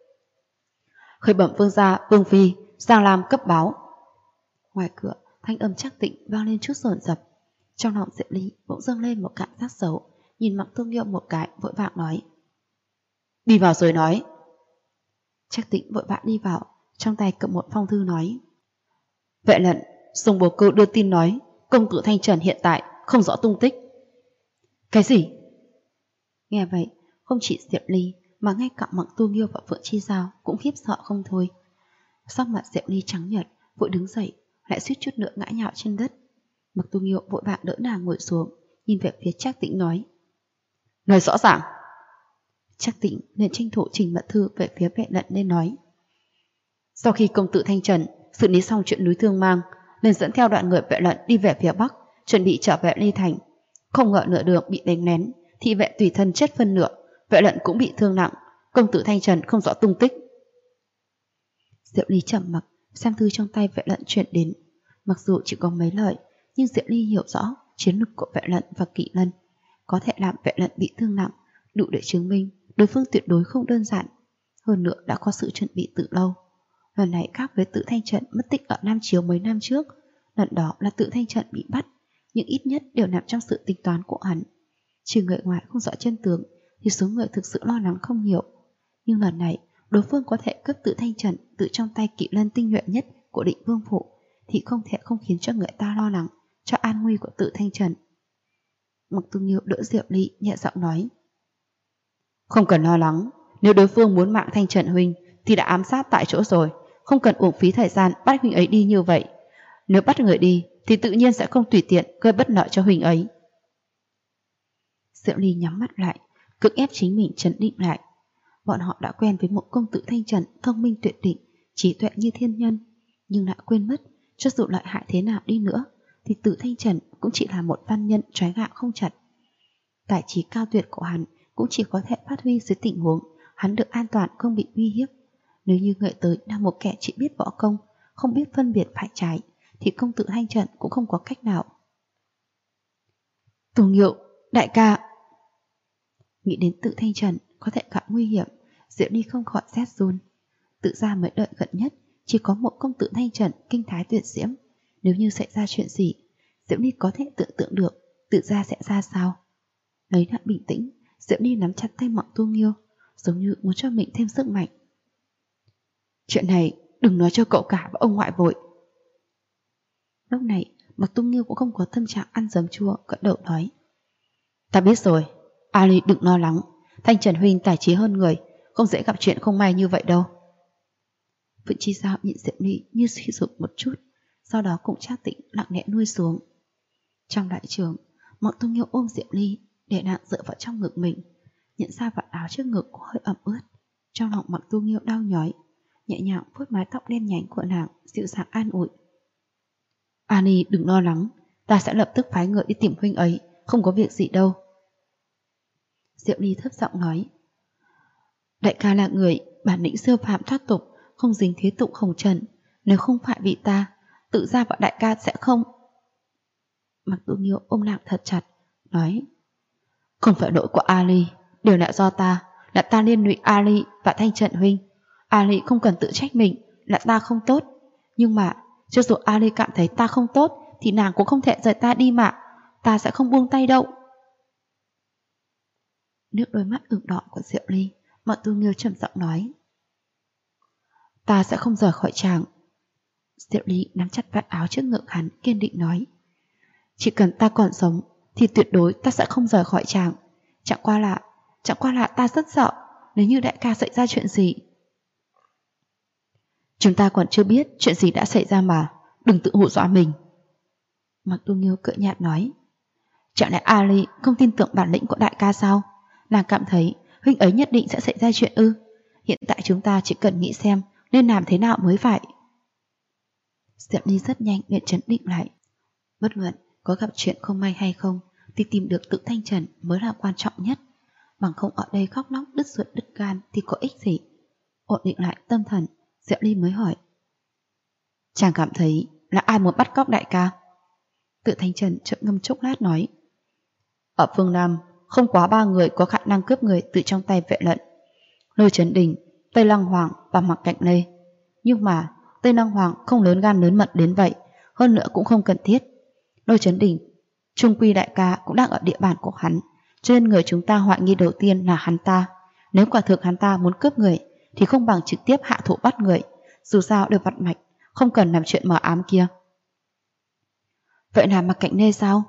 Khởi bẩm vương gia, vương phi, Giang Lam cấp báo.
Ngoài cửa, thanh âm Trác Tịnh vang lên chút dồn dập. Trong lòng Diệp Ly bỗng dâng lên một cảm giác xấu, nhìn Mặc Tu Nghiêu một cái, vội vàng nói.
Đi vào rồi nói.
Trác Tịnh vội vã đi vào, trong tay cầm một phong thư nói.
Vệ lận, Sùng Bồ Câu đưa tin nói, công tử Thanh Trần hiện tại không rõ tung tích. Cái gì?
Nghe vậy, không chỉ Diệp Ly mà ngay cả Mặc Tu Nghiêu và Phượng Chi Giao cũng khiếp sợ không thôi. Sắc mặt Diệp Ly trắng nhợt, vội đứng dậy, lại suýt chút nữa ngã nhào trên đất. Mặc Tu Nghiêu vội vàng đỡ nàng ngồi xuống, nhìn về phía Trác Tịnh nói.
Nói rõ ràng.
Trác Tịnh liền tranh thủ trình mật thư về phía Vệ Lận nên nói.
Sau khi công tử Thanh Trần xử lý xong chuyện núi Thương Mang, liền dẫn theo đoàn người Vệ Lận đi về phía Bắc, chuẩn bị trở về Ly Thành. Không ngờ nửa đường bị đánh lén, thị vệ tùy thân chết phân nửa, Vệ Lận cũng bị thương nặng, công tử Thanh Trần không rõ tung tích.
Diệu Ly trầm mặc, xem thư trong tay Vệ Lận chuyển đến. Mặc dù chỉ có mấy lời, nhưng Diệu Ly hiểu rõ chiến lược của Vệ Lận và Kỵ Lân, có thể làm Vệ Lận bị thương nặng, đủ để chứng minh đối phương tuyệt đối không đơn giản. Hơn nữa đã có sự chuẩn bị từ lâu. Lần này khác với Tự Thanh Trận mất tích ở Nam Chiếu mấy năm trước, lần đó là Tự Thanh Trận bị bắt, nhưng ít nhất đều nằm trong sự tính toán của hắn. Trừ người ngoài không rõ chân tướng thì số người thực sự lo lắng không nhiều. Nhưng lần này đối phương có thể cướp Tự Thanh Trận từ trong tay Kỵ Lân tinh nhuệ nhất của Định Vương Phủ, thì không thể không khiến cho người ta lo lắng cho an nguy của Tự Thanh Trần. Mặc Tu Nghiêu đỡ Diệu Ly nhẹ giọng nói.
Không cần lo lắng, nếu đối phương muốn mạng Thanh Trần huynh thì đã ám sát tại chỗ rồi, không cần uổng phí thời gian bắt huynh ấy đi như vậy. Nếu bắt người đi thì tự nhiên sẽ không tùy tiện gây bất lợi cho huynh ấy.
Diệu Ly nhắm mắt lại, cưỡng ép chính mình trấn định lại. Bọn họ đã quen với một công tử Thanh Trần thông minh tuyệt đỉnh, trí tuệ như thiên nhân, nhưng lại quên mất cho dù lợi hại thế nào đi nữa thì Tự Thanh Trần cũng chỉ là một văn nhân trói gạo không chặt. Tài trí cao tuyệt của hắn cũng chỉ có thể phát huy dưới tình huống hắn được an toàn không bị uy hiếp. Nếu như người tới là một kẻ chỉ biết võ công, không biết phân biệt phải trái, thì công tử Thanh Trần cũng không có cách nào.
Tu Nghiêu, đại ca.
Nghĩ đến Tự Thanh Trần có thể gặp nguy hiểm, Diệu Ly không khỏi rét run. Tự ra mới đợi gần nhất chỉ có một công tử Thanh Trần kinh thái tuyệt diễm. Nếu như xảy ra chuyện gì, Diệu Ly có thể tưởng tượng được tự ra sẽ ra sao. Lấy lại bình tĩnh, Diệu Ly nắm chặt tay Mặc Tu Nghiêu, giống như muốn cho mình thêm sức mạnh.
Chuyện này đừng nói cho cậu cả và ông ngoại vội.
Lúc này Mặc Tu Nghiêu cũng không có tâm trạng ăn giấm chua, gật đầu nói.
Ta biết rồi, Ali đừng lo lắng, Thanh Trần huynh tài trí hơn người, không dễ gặp chuyện không may như vậy đâu. Vượng Chi Giao nhìn Diệp Ly như suy sụp một chút, sau đó cũng trác tĩnh lặng lẽ nuôi xuống. Trong đại trường, Mộng Tu Nghiêu ôm Diệp Ly để nàng dựa vào trong ngực mình, nhận ra vạt áo trước ngực có hơi ẩm ướt. Trong lòng Mộng Tu Nghiêu đau nhói, nhẹ nhàng vuốt mái tóc đen nhánh của nàng, dịu dàng an ủi. Ani đừng lo lắng, ta sẽ lập tức phái người đi tìm huynh ấy, không có việc gì đâu. Diệp Ly thấp giọng nói. Đại ca là người bản lĩnh siêu phàm thoát tục, không dính thế tục hồng trần. Nếu không phải vì ta, tự ra bọn đại ca sẽ không. Mạc Tu Nghiêu ôm nàng thật chặt, nói. Không phải lỗi của Ali, đều là do ta, là ta liên lụy Ali và Thanh Trận huynh. Ali không cần tự trách mình, là ta không tốt. Nhưng mà, cho dù Ali cảm thấy ta không tốt, thì nàng cũng không thể rời ta đi mà. Ta sẽ không buông tay đâu. Nước đôi mắt ửng đỏ của Diệu Ly, Mạc Tu Nghiêu trầm giọng nói. Ta sẽ không rời khỏi chàng. Diệu Ly nắm chặt vạt áo trước ngực hắn, kiên định nói. Chỉ cần ta còn sống, thì tuyệt đối ta sẽ không rời khỏi chàng. Chẳng qua là ta rất sợ, nếu như đại ca xảy ra chuyện gì. Chúng ta còn chưa biết chuyện gì đã xảy ra mà, đừng tự hù dọa mình. Mạc Tu Nghiêu cười nhạt nói. Chẳng lẽ Ali không tin tưởng bản lĩnh của đại ca sao? Nàng cảm thấy huynh ấy nhất định sẽ xảy ra chuyện ư? Hiện tại chúng ta chỉ cần nghĩ xem nên làm thế nào mới phải. Diệp Ly rất nhanh liền trấn định lại. Bất luận có gặp chuyện không may hay không, thì tìm được Tự Thanh Trần mới là quan trọng nhất. Bằng không ở đây khóc lóc đứt ruột đứt gan thì có ích gì. Ổn định lại tâm thần, Diệp Ly mới hỏi. Chàng cảm thấy là ai muốn bắt cóc đại ca? Tự Thanh Trần chậm ngâm chốc lát nói. Ở phương Nam, không quá 3 người có khả năng cướp người từ trong tay Vệ Lận. Lôi Trấn Đình, Tây Lăng Hoàng và Mạc Cạnh Lê. Nhưng mà Tây Lăng Hoàng không lớn gan lớn mật đến vậy, hơn nữa cũng không cần thiết. Lôi Trấn Đình, trung quy đại ca cũng đang ở địa bàn của hắn, cho nên người chúng ta hoài nghi đầu tiên là hắn ta. Nếu quả thực hắn ta muốn cướp người, thì không bằng trực tiếp hạ thủ bắt người, dù sao đều vặt mạch, không cần làm chuyện mờ ám kia. Vậy là Mạc Cạnh Lê sao?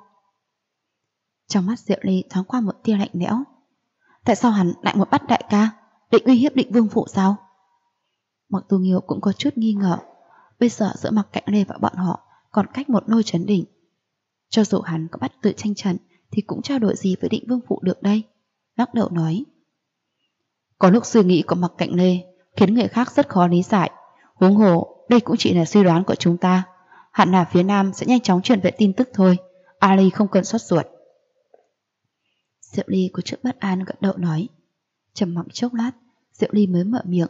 Trong mắt Diệu Ly thoáng qua một tia lạnh lẽo. Tại sao hắn lại muốn bắt đại ca? Định uy hiếp Định Vương Phụ sao? Mạc Tu Nghiêu cũng có chút nghi ngờ. Bây giờ giữa Mạc Cạnh Lê và bọn họ còn cách một Lôi Trấn Đình. Cho dù hắn có bắt Tự Tranh Trần thì cũng trao đổi gì với Định Vương Phụ được đây? Lắc đầu nói. Có lúc suy nghĩ của Mạc Cạnh Lê khiến người khác rất khó lý giải. Huống hồ đây cũng chỉ là suy đoán của chúng ta. Hẳn là phía Nam sẽ nhanh chóng truyền về tin tức thôi. Ali không cần sốt ruột. Diệu Ly có chút bất an gật đầu nói. Trầm mặc chốc lát, Diệu Ly mới mở miệng.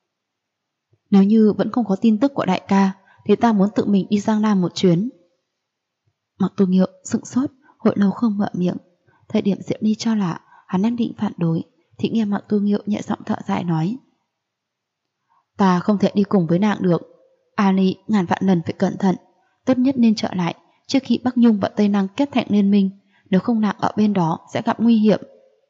Nếu như vẫn không có tin tức của đại ca, thì ta muốn tự mình đi Giang Nam một chuyến. Mạc Tu Nghiêu sững sốt, hồi lâu không mở miệng. Thời điểm Diệu Ly cho là hắn đang định phản đối, thì nghe Mạc Tu Nghiêu nhẹ giọng thở dài nói. Ta không thể đi cùng với nàng được. Ali ngàn vạn lần phải cẩn thận, tốt nhất nên trở lại trước khi Bắc Nhung và Tây Năng kết thành liên minh. Nếu không nàng ở bên đó sẽ gặp nguy hiểm.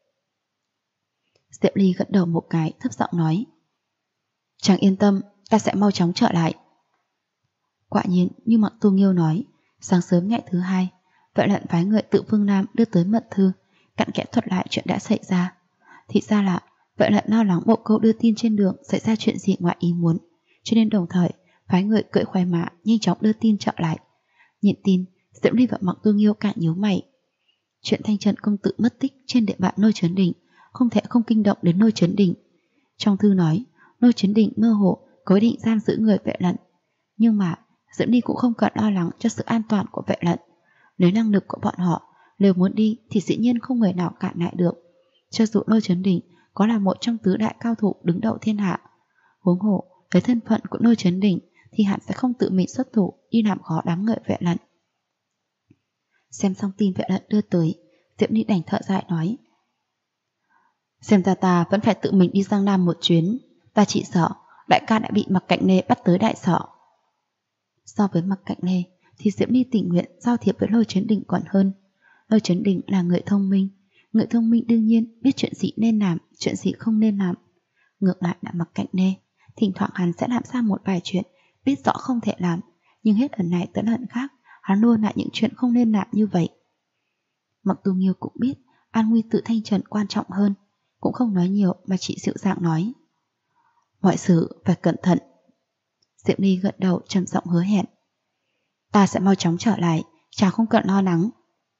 Diệp Ly gật đầu một cái, thấp giọng nói. Chàng yên tâm, ta sẽ mau chóng trở lại. Quả nhiên như Mạc Tu Nghiêu nói, sáng sớm ngày thứ hai, Vệ Lận phái người tự phương Nam đưa tới mật thư, cặn kẽ thuật lại chuyện đã xảy ra. Thì ra là Vệ Lận lo lắng bộ câu đưa tin trên đường xảy ra chuyện gì ngoài ý muốn, cho nên đồng thời phái người cưỡi khoái mã nhanh chóng đưa tin trở lại. Nhận tin, Diệp Ly và Mạc Tu Nghiêu càng nhíu mày. Chuyện Thanh Trần công tử mất tích trên địa bàn Lôi Trấn Đình không thể không kinh động đến Lôi Trấn Đình. Trong thư nói, Lôi Trấn Đình mơ hồ có ý định giam giữ người Vệ Lận, nhưng mà Diệp Ly cũng không cần lo lắng cho sự an toàn của Vệ Lận. Nếu năng lực của bọn họ nếu muốn đi thì dĩ nhiên không người nào cản lại được. Cho dù Lôi Trấn Đình có là một trong tứ đại cao thủ đứng đầu thiên hạ, huống hộ với thân phận của Lôi Trấn Đình thì hắn sẽ không tự mình xuất thủ đi làm khó đám người Vệ Lận. Xem xong tin Vệ Lận đưa tới, Diệp Ly đành thở dài nói. Xem ra ta vẫn phải tự mình đi Giang Nam một chuyến. Ta chỉ sợ đại ca đã bị Mạc Cạnh Lê bắt tới đại sở. So với Mạc Cạnh Lê thì Diệp Ly tình nguyện giao thiệp với Lôi Trấn Đình còn hơn. Lôi Trấn Đình là người thông minh. Người thông minh đương nhiên biết chuyện gì nên làm, chuyện gì không nên làm. Ngược lại là Mạc Cạnh Lê, thỉnh thoảng hắn sẽ làm ra một vài chuyện biết rõ không thể làm, nhưng hết lần này tới lần khác hắn luôn lại những chuyện không nên làm như vậy. Mạc Tu Nghiêu cũng biết an nguy Tự Thanh Trần quan trọng hơn,
cũng không nói nhiều mà chị dịu dàng nói: mọi sự phải cẩn thận. Diệp Ly gật đầu trầm giọng hứa hẹn: ta sẽ mau chóng trở lại, chàng không cần lo lắng.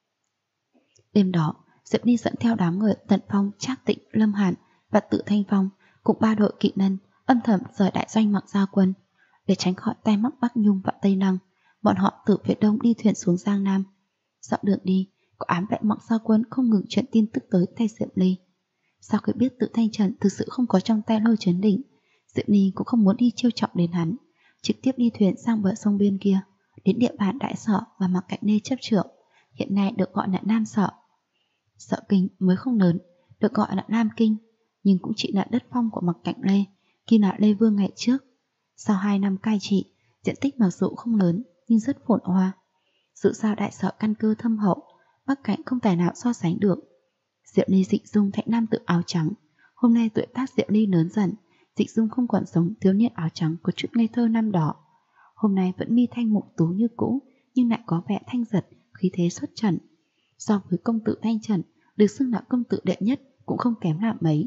Đêm đó, Diệp Ly dẫn theo đám người Tần Phong, Trác Tịnh, Lâm Hàn và Tự Thanh Phong cùng 3 đội kỵ nân âm thầm rời đại doanh Mặc Gia quân. Để tránh khỏi tay mắc Bắc Nhung và Tây Lăng, bọn họ từ phía đông đi thuyền xuống Giang Nam. Dọc đường đi, có ám vệ Mặc Gia quân không ngừng truyền tin tức tới tay Diệp Ly. Sau khi biết Tự Thanh Trần thực sự không có trong tay Lôi Chấn Đỉnh, Diệp Ly cũng không muốn đi trêu chọc đến hắn, trực tiếp đi thuyền sang bờ sông bên kia, đến địa bàn Đại Sở và Mạc Cạnh Lê chấp trưởng, hiện nay được gọi là Nam Sở. Sở Kinh mới không lớn, được gọi là Nam Kinh, nhưng cũng chỉ là đất phong của Mạc Cạnh Lê khi là Lê Vương ngày trước. Sau 2 năm cai trị, diện tích mặc dù không lớn nhưng rất phồn hoa. Dù sao Đại Sở căn cơ thâm hậu, Bắc Cạnh không tài nào so sánh được. Diệp Ly dịch dung thành nam tử áo trắng. Hôm nay tuổi tác Diệp Ly lớn dần, dịch dung không còn giống thiếu niên áo trắng có chút ngây thơ năm đó. Hôm nay vẫn mi thanh mục tú như cũ, nhưng lại có vẻ thanh giật, khí thế xuất trần. So với công tử Thanh Trần, được xưng là công tử đệ nhất cũng không kém là mấy.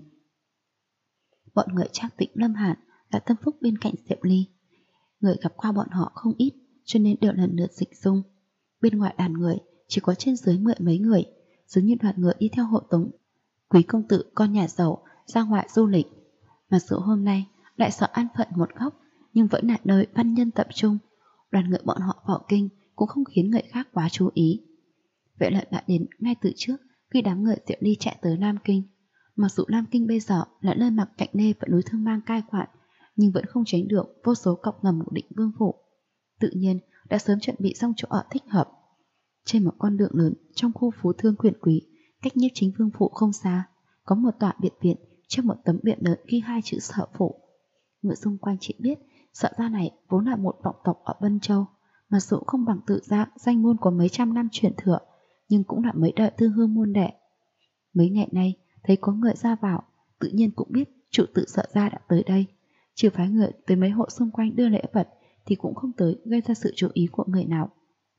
Bọn người Trác Tịnh, Lâm Hàn là tâm phúc bên cạnh Diệp Ly. Người gặp qua bọn họ không ít, cho nên đều lần lượt dịch dung. Bên ngoài đàn người chỉ có trên dưới 10 mấy người, giống như đoàn người đi theo hộ tống quý công tử con nhà giàu ra ngoại du lịch. Mặc dù hôm nay Đại Sở an phận một góc, nhưng vẫn là nơi văn nhân tập trung. Đoàn người bọn họ vào kinh cũng không khiến người khác quá chú ý. Vệ Lận đã đến ngay từ trước khi đám người Diệp Ly chạy tới Nam Kinh. Mặc dù Nam Kinh bây giờ là nơi Mạc Cạnh Lê và núi Thương Mang cai quản, nhưng vẫn không tránh được vô số cọc ngầm của Định Vương phủ. Tự nhiên đã sớm chuẩn bị xong chỗ ở thích hợp. Trên một con đường lớn trong khu phú thương quyền quý, cách Nhiếp Chính Vương phủ không xa, có một tòa biệt viện trên một tấm biển lớn ghi 2 chữ Sở phủ. Người xung quanh chỉ biết Sở gia này vốn là một vọng tộc ở Vân Châu, mặc dù không bằng Tự gia danh môn của mấy trăm năm truyền thừa, nhưng cũng là mấy đời tư hương môn đệ. Mấy ngày nay thấy có người ra vào, tự nhiên cũng biết chủ Tự Sở gia đã tới đây. Trừ phái người tới mấy hộ xung quanh đưa lễ vật thì cũng không tới gây ra sự chú ý của người nào.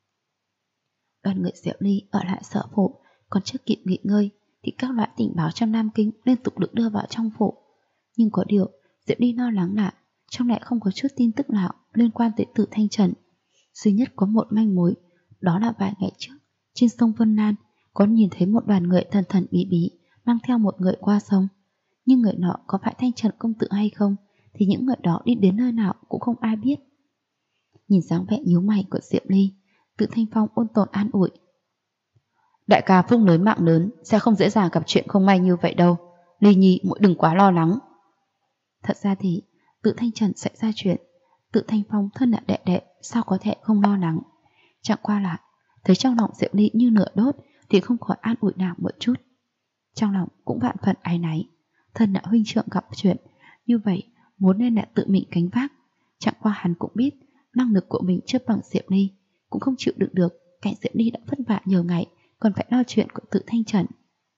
Đoàn người Diệp Ly ở lại Sở phủ, còn chưa kịp nghỉ ngơi thì các loại tình báo trong Nam Kinh liên tục được đưa vào trong phủ. Nhưng có điều Diệp Ly lo lắng là trong lại không có chút tin tức nào liên quan tới Tự Thanh Trần. Duy nhất có một manh mối, đó là vài ngày trước trên sông Vân Lan có nhìn thấy một đoàn người thần thần bí bí mang theo một người qua sông. Nhưng người nọ có phải Thanh Trần công tử hay không thì những người đó đi đến nơi nào cũng không ai biết. Nhìn dáng vẻ nhíu mày của Diệp Ly, Tự Thanh Phong ôn tồn an ủi: đại ca phúc lớn mạng lớn, sẽ không dễ dàng gặp chuyện không may như vậy đâu. Ly nhi muội đừng quá lo lắng. Thật ra thì Tự Thanh Trần xảy ra chuyện, Tự Thanh Phong thân là đệ đệ, sao có thể không lo lắng. Chẳng qua là thấy trong lòng Diệp Ly như lửa đốt thì không khỏi an ủi nàng một chút. Trong lòng cũng vạn phần áy náy, thân là huynh trưởng gặp chuyện như vậy muốn nên là tự mình gánh vác. Chẳng qua hắn cũng biết năng lực của mình chưa bằng Diệp Ly, cũng không chịu đựng được cảnh Diệp Ly đã vất vả nhiều ngày còn phải lo chuyện của Tự Thanh Trần.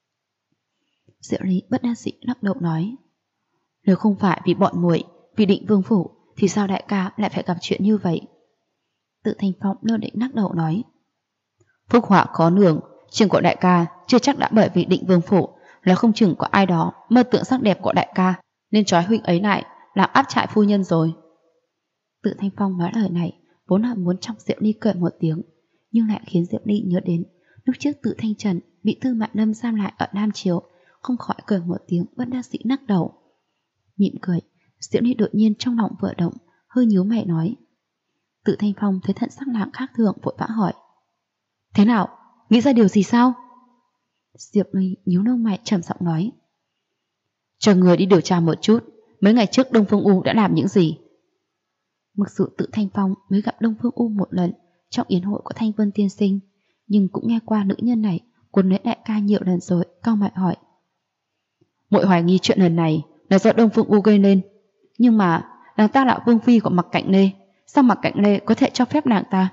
Diệp Ly bất đắc dĩ lắc đầu nói: nếu không phải vì bọn muội, vì Định Vương phủ thì sao đại ca lại phải gặp chuyện như vậy? Tự Thanh Phong lơ định lắc đầu nói: phúc họa khó lường, chuyện của đại ca chưa chắc đã bởi vì Định Vương phủ, là không chừng có ai đó mơ tưởng sắc đẹp của đại ca nên trói huynh ấy lại làm áp trại phu nhân rồi. Tự Thanh Phong nói lời này vốn là muốn chọc Diệp Ly cười một tiếng, nhưng lại khiến Diệp Ly nhớ đến lúc trước Tự Thanh Trần bị Tư Mạn Lâm giam lại ở Nam Chiếu, không khỏi cười một tiếng bất đắc dĩ lắc đầu. Mỉm cười, Diệp Ly đột nhiên trong lòng vừa động, hơi nhíu mày nói. Tự Thanh Phong thấy thận sắc lạng khác thường vội vã hỏi: thế nào, nghĩ ra điều gì sao? Diệp Ly nhíu lông mày trầm giọng nói: cho người đi điều tra một chút, mấy ngày trước Đông Phương U đã làm những gì. Mặc dù Tự Thanh Phong mới gặp Đông Phương U một lần trong yến hội của Thanh Vân tiên sinh, nhưng cũng nghe qua nữ nhân này cuốn lấy đại ca nhiều lần rồi, cau mày hỏi: muội hoài nghi chuyện lần này là do Đông Phương U gây nên, nhưng mà nàng ta là vương phi của Mạc Cạnh Lê, sao Mạc Cạnh Lê có thể cho phép nàng ta?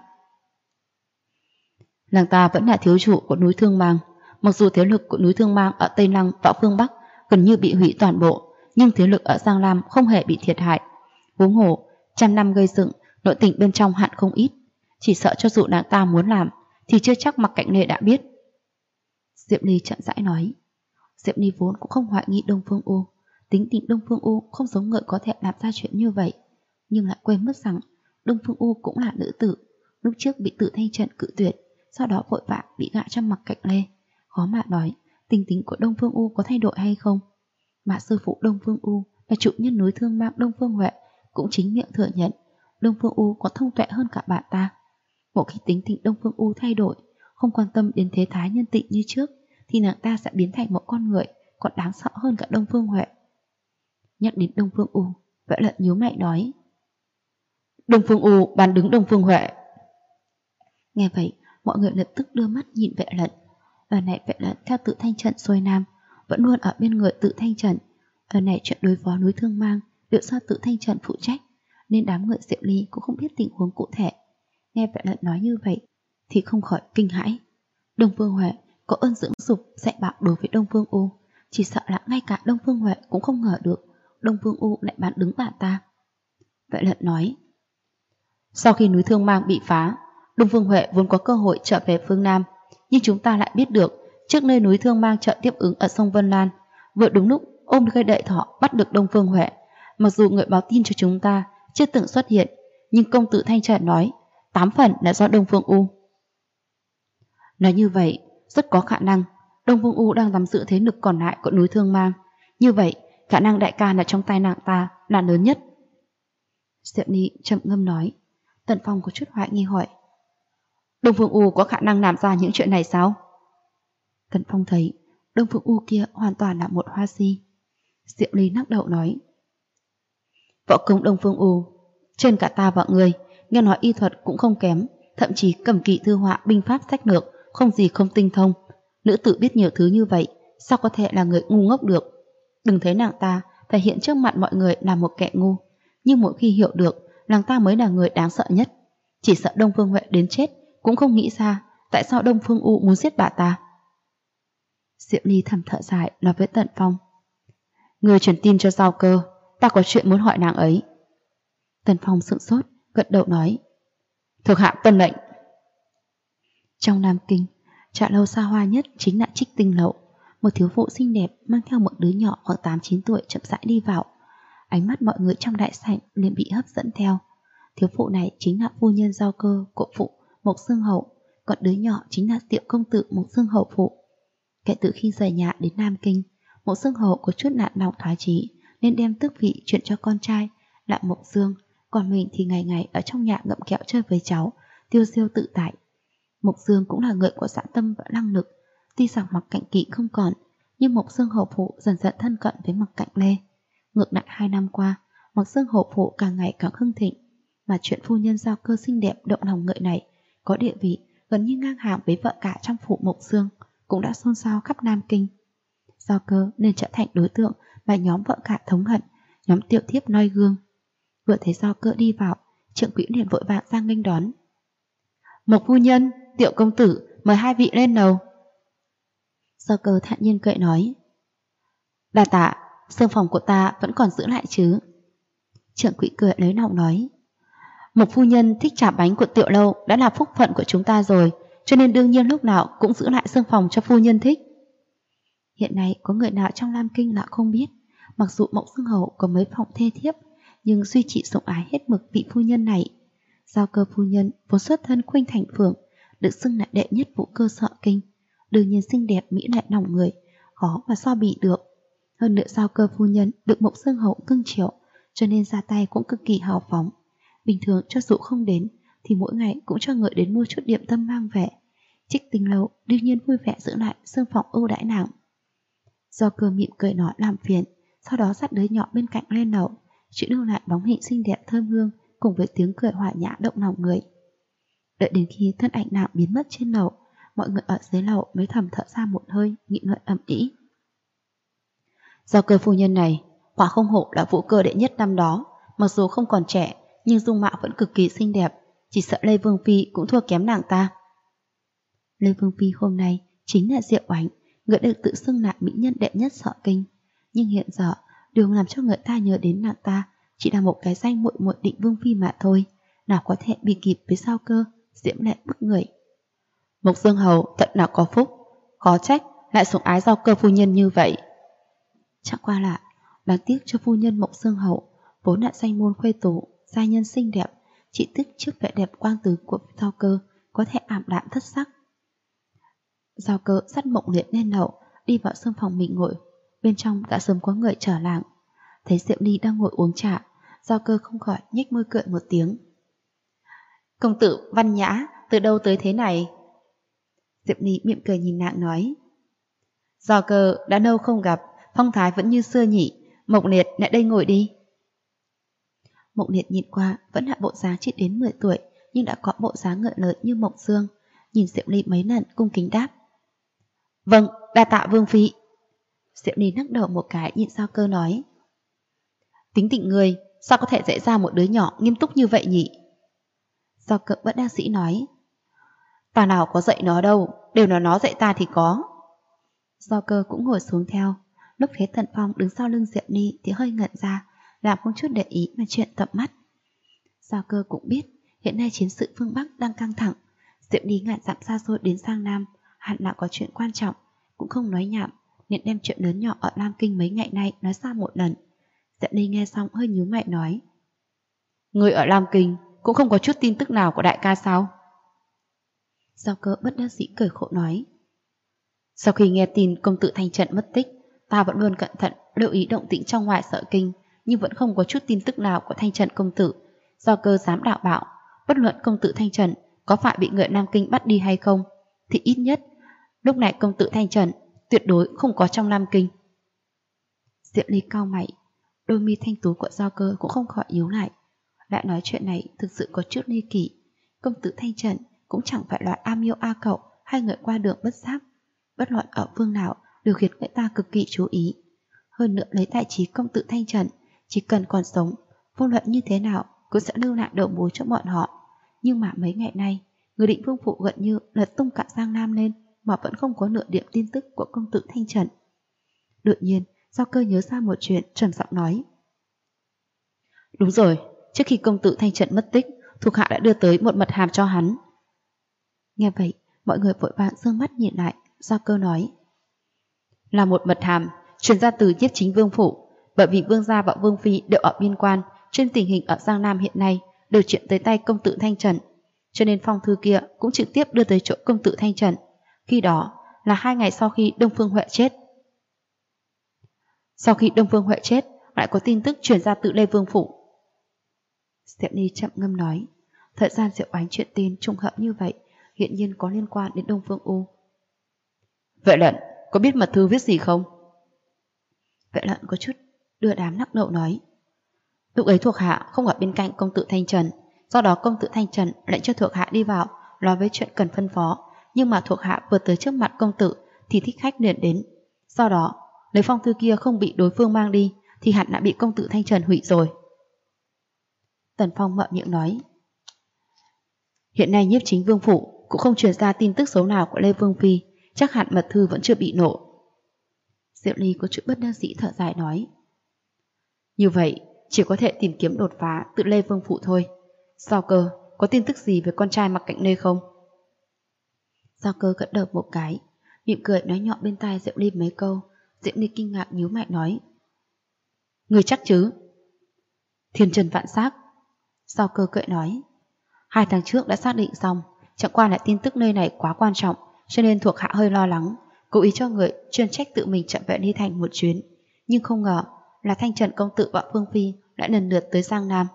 Nàng ta vẫn là thiếu chủ của núi Thương Mang. Mặc dù thế lực của núi Thương Mang ở Tây Lăng và phương Bắc gần như bị hủy toàn bộ, nhưng thế lực ở Giang Lam không hề bị thiệt hại. Huống hồ, trăm năm gây dựng, nội tình bên trong hạn không ít. Chỉ sợ cho dù nàng ta muốn làm thì chưa chắc Mạc Cạnh Lê đã biết. Diệp Ly chậm rãi nói: Diệp Ly vốn cũng không hoài nghi Đông Phương U. Tính tình Đông Phương U không giống người có thể làm ra chuyện như vậy, nhưng lại quên mất rằng Đông Phương U cũng là nữ tử, lúc trước bị Tự Thanh Trần cự tuyệt, sau đó vội vã bị gạ cho Mặc Cạnh Lê. Khó mà nói tình tính của Đông Phương U có thay đổi hay không. Mà sư phụ Đông Phương U là chủ nhân núi Thương Mang Đông Phương Huệ cũng chính miệng thừa nhận Đông Phương U có thông tuệ hơn cả bạn ta. Một khi tính tình Đông Phương U thay đổi, không quan tâm đến thế thái nhân tịnh như trước, thì nàng ta sẽ biến thành một con người còn đáng sợ hơn cả Đông Phương Huệ. Nhắc đến Đông Phương U, Vệ Lận nhíu mày nói: Đông Phương U bán đứng Đông Phương Huệ. Nghe vậy, mọi người lập tức đưa mắt nhìn Vệ Lận. Lần này Vệ Lận theo Tự Thanh Trần xuôi nam, vẫn luôn ở bên người Tự Thanh Trần. Lần này chuyện đối phó núi Thương Mang đều do Tự Thanh Trần phụ trách, nên đám người Diệu Ly cũng không biết tình huống cụ thể. Nghe Vệ Lận nói như vậy thì không khỏi kinh hãi. Đông Phương Huệ có ơn dưỡng dục dạy bảo đối với Đông Phương U, chỉ sợ là ngay cả Đông Phương Huệ cũng không ngờ được Đông Phương U lại bán đứng bà ta. Vệ Lận nói: Sau khi núi Thương Mang bị phá, Đông Phương Huệ vốn có cơ hội trở về phương Nam, nhưng chúng ta lại biết được trước nơi núi Thương Mang trợ tiếp ứng ở sông Vân Lan, vừa đúng lúc ôm cây đậy thọ bắt được Đông Phương Huệ. Mặc dù người báo tin cho chúng ta chưa từng xuất hiện, nhưng công tử Thanh Trần nói 8 phần là do Đông Phương U. Nói như vậy, rất có khả năng Đông Phương U đang nắm giữ thế lực còn lại của núi Thương Mang. Như vậy, khả năng đại ca là trong tay nàng ta là lớn nhất. Diệp Ly trầm ngâm nói. Tần Phong có chút hoài nghi hỏi: Đông Phương U có khả năng làm ra những chuyện này sao? Tần Phong thấy Đông Phương U kia hoàn toàn là một hoa si. Diệp Ly lắc đầu nói: Võ công Đông Phương U trên cả ta và người, nghe nói y thuật cũng không kém, thậm chí cầm kỵ thư họa binh pháp sách lược không gì không tinh thông. Nữ tử biết nhiều thứ như vậy, sao có thể là người ngu ngốc được? Đừng thấy nàng ta thể hiện trước mặt mọi người là một kẻ ngu, nhưng mỗi khi hiểu được nàng ta mới là người đáng sợ nhất. Chỉ sợ Đông Phương Huệ đến chết cũng không nghĩ ra tại sao Đông Phương U muốn giết bà ta. Diệu Ly thầm thở dài nói với Tần Phong: Người truyền tin cho Giao Cơ, ta có chuyện muốn hỏi nàng ấy. Tần Phong sững sốt, gật đầu nói: Thuộc hạ tuân lệnh. Trong Nam Kinh, trà lâu xa hoa nhất chính là Trích Tinh Lậu. Một thiếu phụ xinh đẹp mang theo một đứa nhỏ khoảng 8-9 tuổi chậm rãi đi vào. Ánh mắt mọi người trong đại sảnh liền bị hấp dẫn theo. Thiếu phụ này chính là phu nhân Giao Cơ của phụ Mộc Xương Hậu, còn đứa nhỏ chính là tiểu công tử Mộc Xương Hậu phụ. Kể từ khi rời nhà đến Nam Kinh, Mộc Xương Hậu có chút nạn lòng thoái chí nên đem tước vị chuyển cho con trai là Mộc Dương, còn mình thì ngày ngày ở trong nhà ngậm kẹo chơi với cháu, tiêu diêu tự tại. Mộc Dương cũng là người có dã tâm và năng lực. Tuy rằng Mặc Cạnh Kỵ không còn, nhưng Mộc Dương hậu phụ dần dần thân cận với Mặc Cạnh Lê. Ngược lại 2 năm qua, Mộc Dương hậu phụ càng ngày càng hưng thịnh, mà chuyện phu nhân Giao Cơ xinh đẹp động lòng người này có địa vị gần như ngang hàng với vợ cả trong phủ Mộc Dương, cũng đã xôn xao khắp Nam Kinh. Giao Cơ nên trở thành đối tượng mà nhóm vợ cả thống hận, nhóm tiểu thiếp noi gương. Vừa thấy Giao Cơ đi vào, Trượng Quỹ liền vội vàng ra nghênh đón. Mộc phu nhân, tiểu công tử, mời 2 vị lên lầu. Giao Cơ thản nhiên cười nói: Đa tạ, xương phòng của ta vẫn còn giữ lại chứ? Trượng Quỹ cười lấy lòng nói: Mộc phu nhân thích trà bánh của tiểu lâu đã là phúc phận của chúng ta rồi, cho nên đương nhiên lúc nào cũng giữ lại xương phòng cho phu nhân thích. Hiện nay có người nào trong Lam Kinh là không biết, mặc dù Mộc Xương Hậu có mấy phòng thê thiếp, nhưng duy trì sủng ái hết mực vị phu nhân này. Giao Cơ phu nhân vốn xuất thân Khuynh Thành Phường, được xưng là đệ nhất vũ cơ Sợ Kinh, đương nhiên xinh đẹp mỹ lệ lòng người, khó mà so bì được. Hơn nữa Giao Cơ phu nhân được Mộc Xương Hậu cưng chiều, cho nên ra tay cũng cực kỳ hào phóng. Bình thường cho dù không đến thì mỗi ngày cũng cho người đến mua chút điểm tâm mang về. Trích Tinh Lâu đương nhiên vui vẻ giữ lại xương phòng ưu đãi nàng. Giao Cơ mỉm cười nói làm phiền, sau đó dắt đứa nhỏ bên cạnh lên lầu, chỉ lưu lại bóng hình xinh đẹp thơm hương cùng với tiếng cười hòa nhã động lòng người. Đợi đến khi thân ảnh nàng biến mất trên lầu, mọi người ở dưới lầu mới thầm thở ra một hơi, nghị luận ầm ĩ. Giao Cơ phu nhân này quả không hổ là vũ cơ đệ nhất năm đó, mặc dù không còn trẻ nhưng dung mạo vẫn cực kỳ xinh đẹp, chỉ sợ Lê Vương Phi cũng thua kém nàng ta. Lê Vương Phi hôm nay chính là Diệu Oánh, người được tự xưng là mỹ nhân đệ nhất Sợ Kinh, nhưng hiện giờ điều làm cho người ta nhớ đến nàng ta chỉ là một cái danh muội muội Định Vương Phi mà thôi, nào có thể bị kịp với Giao Cơ diễm lệ bức người. Mộc Dương hầu thật là có phúc, khó trách
lại sủng ái Giao Cơ phu nhân như vậy. Chẳng qua là đáng tiếc cho phu nhân Mộng Xương Hậu, vốn là danh môn khuê tú, gia nhân xinh đẹp, chỉ tức trước vẻ đẹp quang tứ của Giao Cơ có thể ảm đạm thất sắc. Giao Cơ dắt Mộng Liệt lên lầu, đi vào sương phòng mình ngồi. Bên trong đã sớm có người trở làng. Thấy Diệu Ly đang ngồi uống trà, Giao Cơ không khỏi nhếch môi cười một tiếng. Công tử văn nhã, từ đâu tới thế này? Diệu Ly mỉm cười nhìn nàng nói. Giao Cơ đã lâu không gặp, phong thái vẫn như xưa nhỉ. Mộng Liệt lại đây ngồi đi. Mộng Liệt nhìn qua vẫn là bộ dáng chỉ đến 10 tuổi, nhưng đã có bộ dáng ngợi lợi như Mộng Dương. Nhìn Diệu Ly mấy lần cung kính đáp. Vâng, đa tạ vương phi. Diệu Ly lắc đầu một cái nhìn Giao Cơ nói. Tính tình người, sao có thể dạy ra một đứa nhỏ nghiêm túc như vậy nhỉ? Giao Cơ bất đắc dĩ nói. Ta nào có dạy nó đâu, đều là nó dạy ta thì có. Giao Cơ cũng ngồi xuống theo. Lúc thấy Tần Phong đứng sau lưng Diệu Ly thì hơi ngẩn ra, làm không chút để ý mà chuyện tầm mắt. Giao Cơ cũng biết hiện nay chiến sự phương Bắc đang căng thẳng. Diệu Ly ngàn dặm xa xôi đến Giang Nam, hẳn là có chuyện quan trọng, cũng không nói nhảm, nên đem chuyện lớn nhỏ ở Lam Kinh mấy ngày nay nói ra một lần. Diệu Ly nghe xong hơi nhíu mày nói. Người ở Lam Kinh cũng không có chút tin tức nào của đại ca sao? Giao Cơ bất đắc dĩ cười khổ nói. Sau khi nghe tin công tử Thanh Trận mất tích, ta vẫn luôn cẩn thận lưu ý động tĩnh trong ngoài Sở Kinh, nhưng vẫn không có chút tin tức nào của Thanh Trận công tử. Giao Cơ dám đạo bảo, bất luận công tử Thanh Trận có phải bị người Nam Kinh bắt đi hay không, thì ít nhất lúc này công tử Thanh Trận tuyệt đối không có trong Nam Kinh. Diệu Ly cau mày, đôi mi thanh tú của Giao Cơ cũng không khỏi nhíu lại. Lại nói chuyện này thực sự có chút ly kỳ. Công tử Thanh Trận cũng chẳng phải loại am yêu a cậu hay người qua đường bất giác, bất luận ở phương nào đều khiến người ta cực kỳ chú ý. Hơn nữa lấy đại trí công tử Thanh Trận, chỉ cần còn sống, vô luận như thế nào cũng sẽ lưu lại đầu mối cho bọn họ. Nhưng mà mấy ngày nay, người Định Vương Phủ gần như lật tung cả Giang Nam lên mà vẫn không có nửa điểm tin tức của công tử Thanh Trận. Đột nhiên, Giao Cơ nhớ ra một chuyện, trầm giọng nói. Đúng rồi, trước khi công tử Thanh Trận mất tích, thuộc hạ đã đưa tới một mật hàm cho hắn. Nghe vậy, mọi người vội vàng giương mắt nhìn lại. Giao Cơ nói. Là một mật hàm, truyền ra từ Nhiếp Chính Vương Phủ, bởi vì Vương gia và Vương Phi đều ở biên quan, trên tình hình ở Giang Nam hiện nay đều chuyển tới tay công tử Thanh Trận, cho nên phong thư kia cũng trực tiếp đưa tới chỗ công tử Thanh Trận. Khi đó là 2 ngày sau khi Đông Phương Huệ chết. Sau khi Đông Phương Huệ chết, lại có tin tức truyền ra từ Lê Vương Phủ. Diệu Ly chậm ngâm nói. Thời gian Diệu Oánh chuyện tin trùng hợp như vậy, hiện nhiên có liên quan đến Đông Phương U. Vệ Lận, có biết mật thư viết gì không? Vệ Lận có chút đưa đám lắc đầu nói. Lúc ấy thuộc hạ không ở bên cạnh công tử Thanh Trần, do đó công tử Thanh Trần lệnh cho thuộc hạ đi vào nói với chuyện cần phân phó, nhưng mà thuộc hạ vừa tới trước mặt công tử thì thích khách liền đến. Do đó, nếu phong thư kia không bị đối phương mang đi thì hẳn đã bị công tử Thanh Trần hủy rồi. Tần Phong mở miệng nói. Hiện nay Nhiếp Chính Vương Phủ cũng không truyền ra tin tức xấu nào của Lê Vương Phi, chắc hẳn mật thư vẫn chưa bị nổ. Diệu Ly có chút bất đắc dĩ thở dài nói. Như vậy, chỉ có thể tìm kiếm đột phá từ Lê Vương Phủ thôi. Giao Cơ, có tin tức gì về con trai Mặc Cạnh Lê không? Giao Cơ gật đầu một cái, mỉm cười nói nhỏ bên tai Diệu Ly mấy câu. Diệu Ly kinh ngạc nhíu mày nói. Người chắc chứ? Thiên trần vạn xác. Giao Cơ cười nói. 2 tháng trước đã xác định xong, chẳng qua lại tin tức nơi này quá quan trọng, cho nên thuộc hạ hơi lo lắng, cố ý cho người chuyên trách tự mình chặn vệ Ly Thành một chuyến, nhưng không ngờ là Thanh Trần công tử và Phương Phi lại lần lượt tới Giang Nam.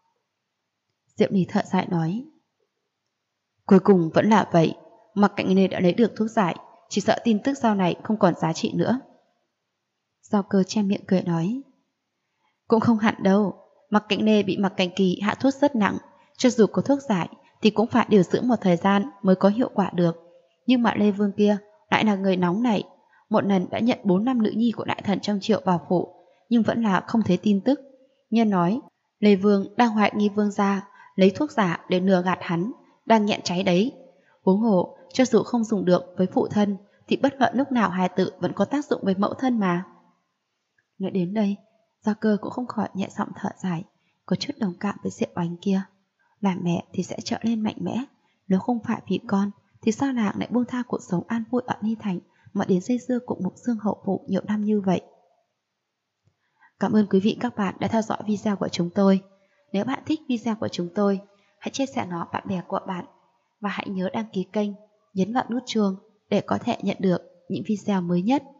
Diệu Ly thở dài nói. Cuối cùng vẫn là vậy, Mặc Cạnh Lê đã lấy được thuốc giải, chỉ sợ tin tức sau này không còn giá trị nữa. Giao Cơ che miệng cười nói. Cũng không hẳn đâu, Mặc Cạnh Lê bị Mặc Cạnh Kỳ hạ thuốc rất nặng, cho dù có thuốc giải thì cũng phải điều dưỡng một thời gian mới có hiệu quả được. Nhưng mà Lê Vương kia lại là người nóng nảy, một lần đã nhận 4 năm nữ nhi của đại thần trong Triệu vào phủ, nhưng vẫn là không thấy tin tức. Nhân nói Lê Vương đang hoài nghi Vương gia lấy thuốc giả để lừa gạt hắn, đang nhẹn cháy đấy. Huống hồ, cho dù không dùng được với phụ thân thì bất luận lúc nào hài tử vẫn có tác dụng với mẫu thân mà. Nói đến đây, Giao Cơ cũng không khỏi nhẹ giọng thở dài, có chút đồng cảm với Diệu Oánh kia. Làm mẹ thì sẽ trở lên mạnh mẽ, nếu không phải vì con thì sao nàng lại buông tha cuộc sống an vui ở Ni Thành
mà đến dây dưa cùng Mục Dương hậu phụ nhiều năm như vậy. Cảm ơn quý vị các bạn đã theo dõi video của chúng tôi. Nếu bạn thích video của chúng tôi, hãy chia sẻ nó bạn bè của bạn và hãy nhớ đăng ký kênh, nhấn vào nút chuông để có thể nhận được những video mới nhất.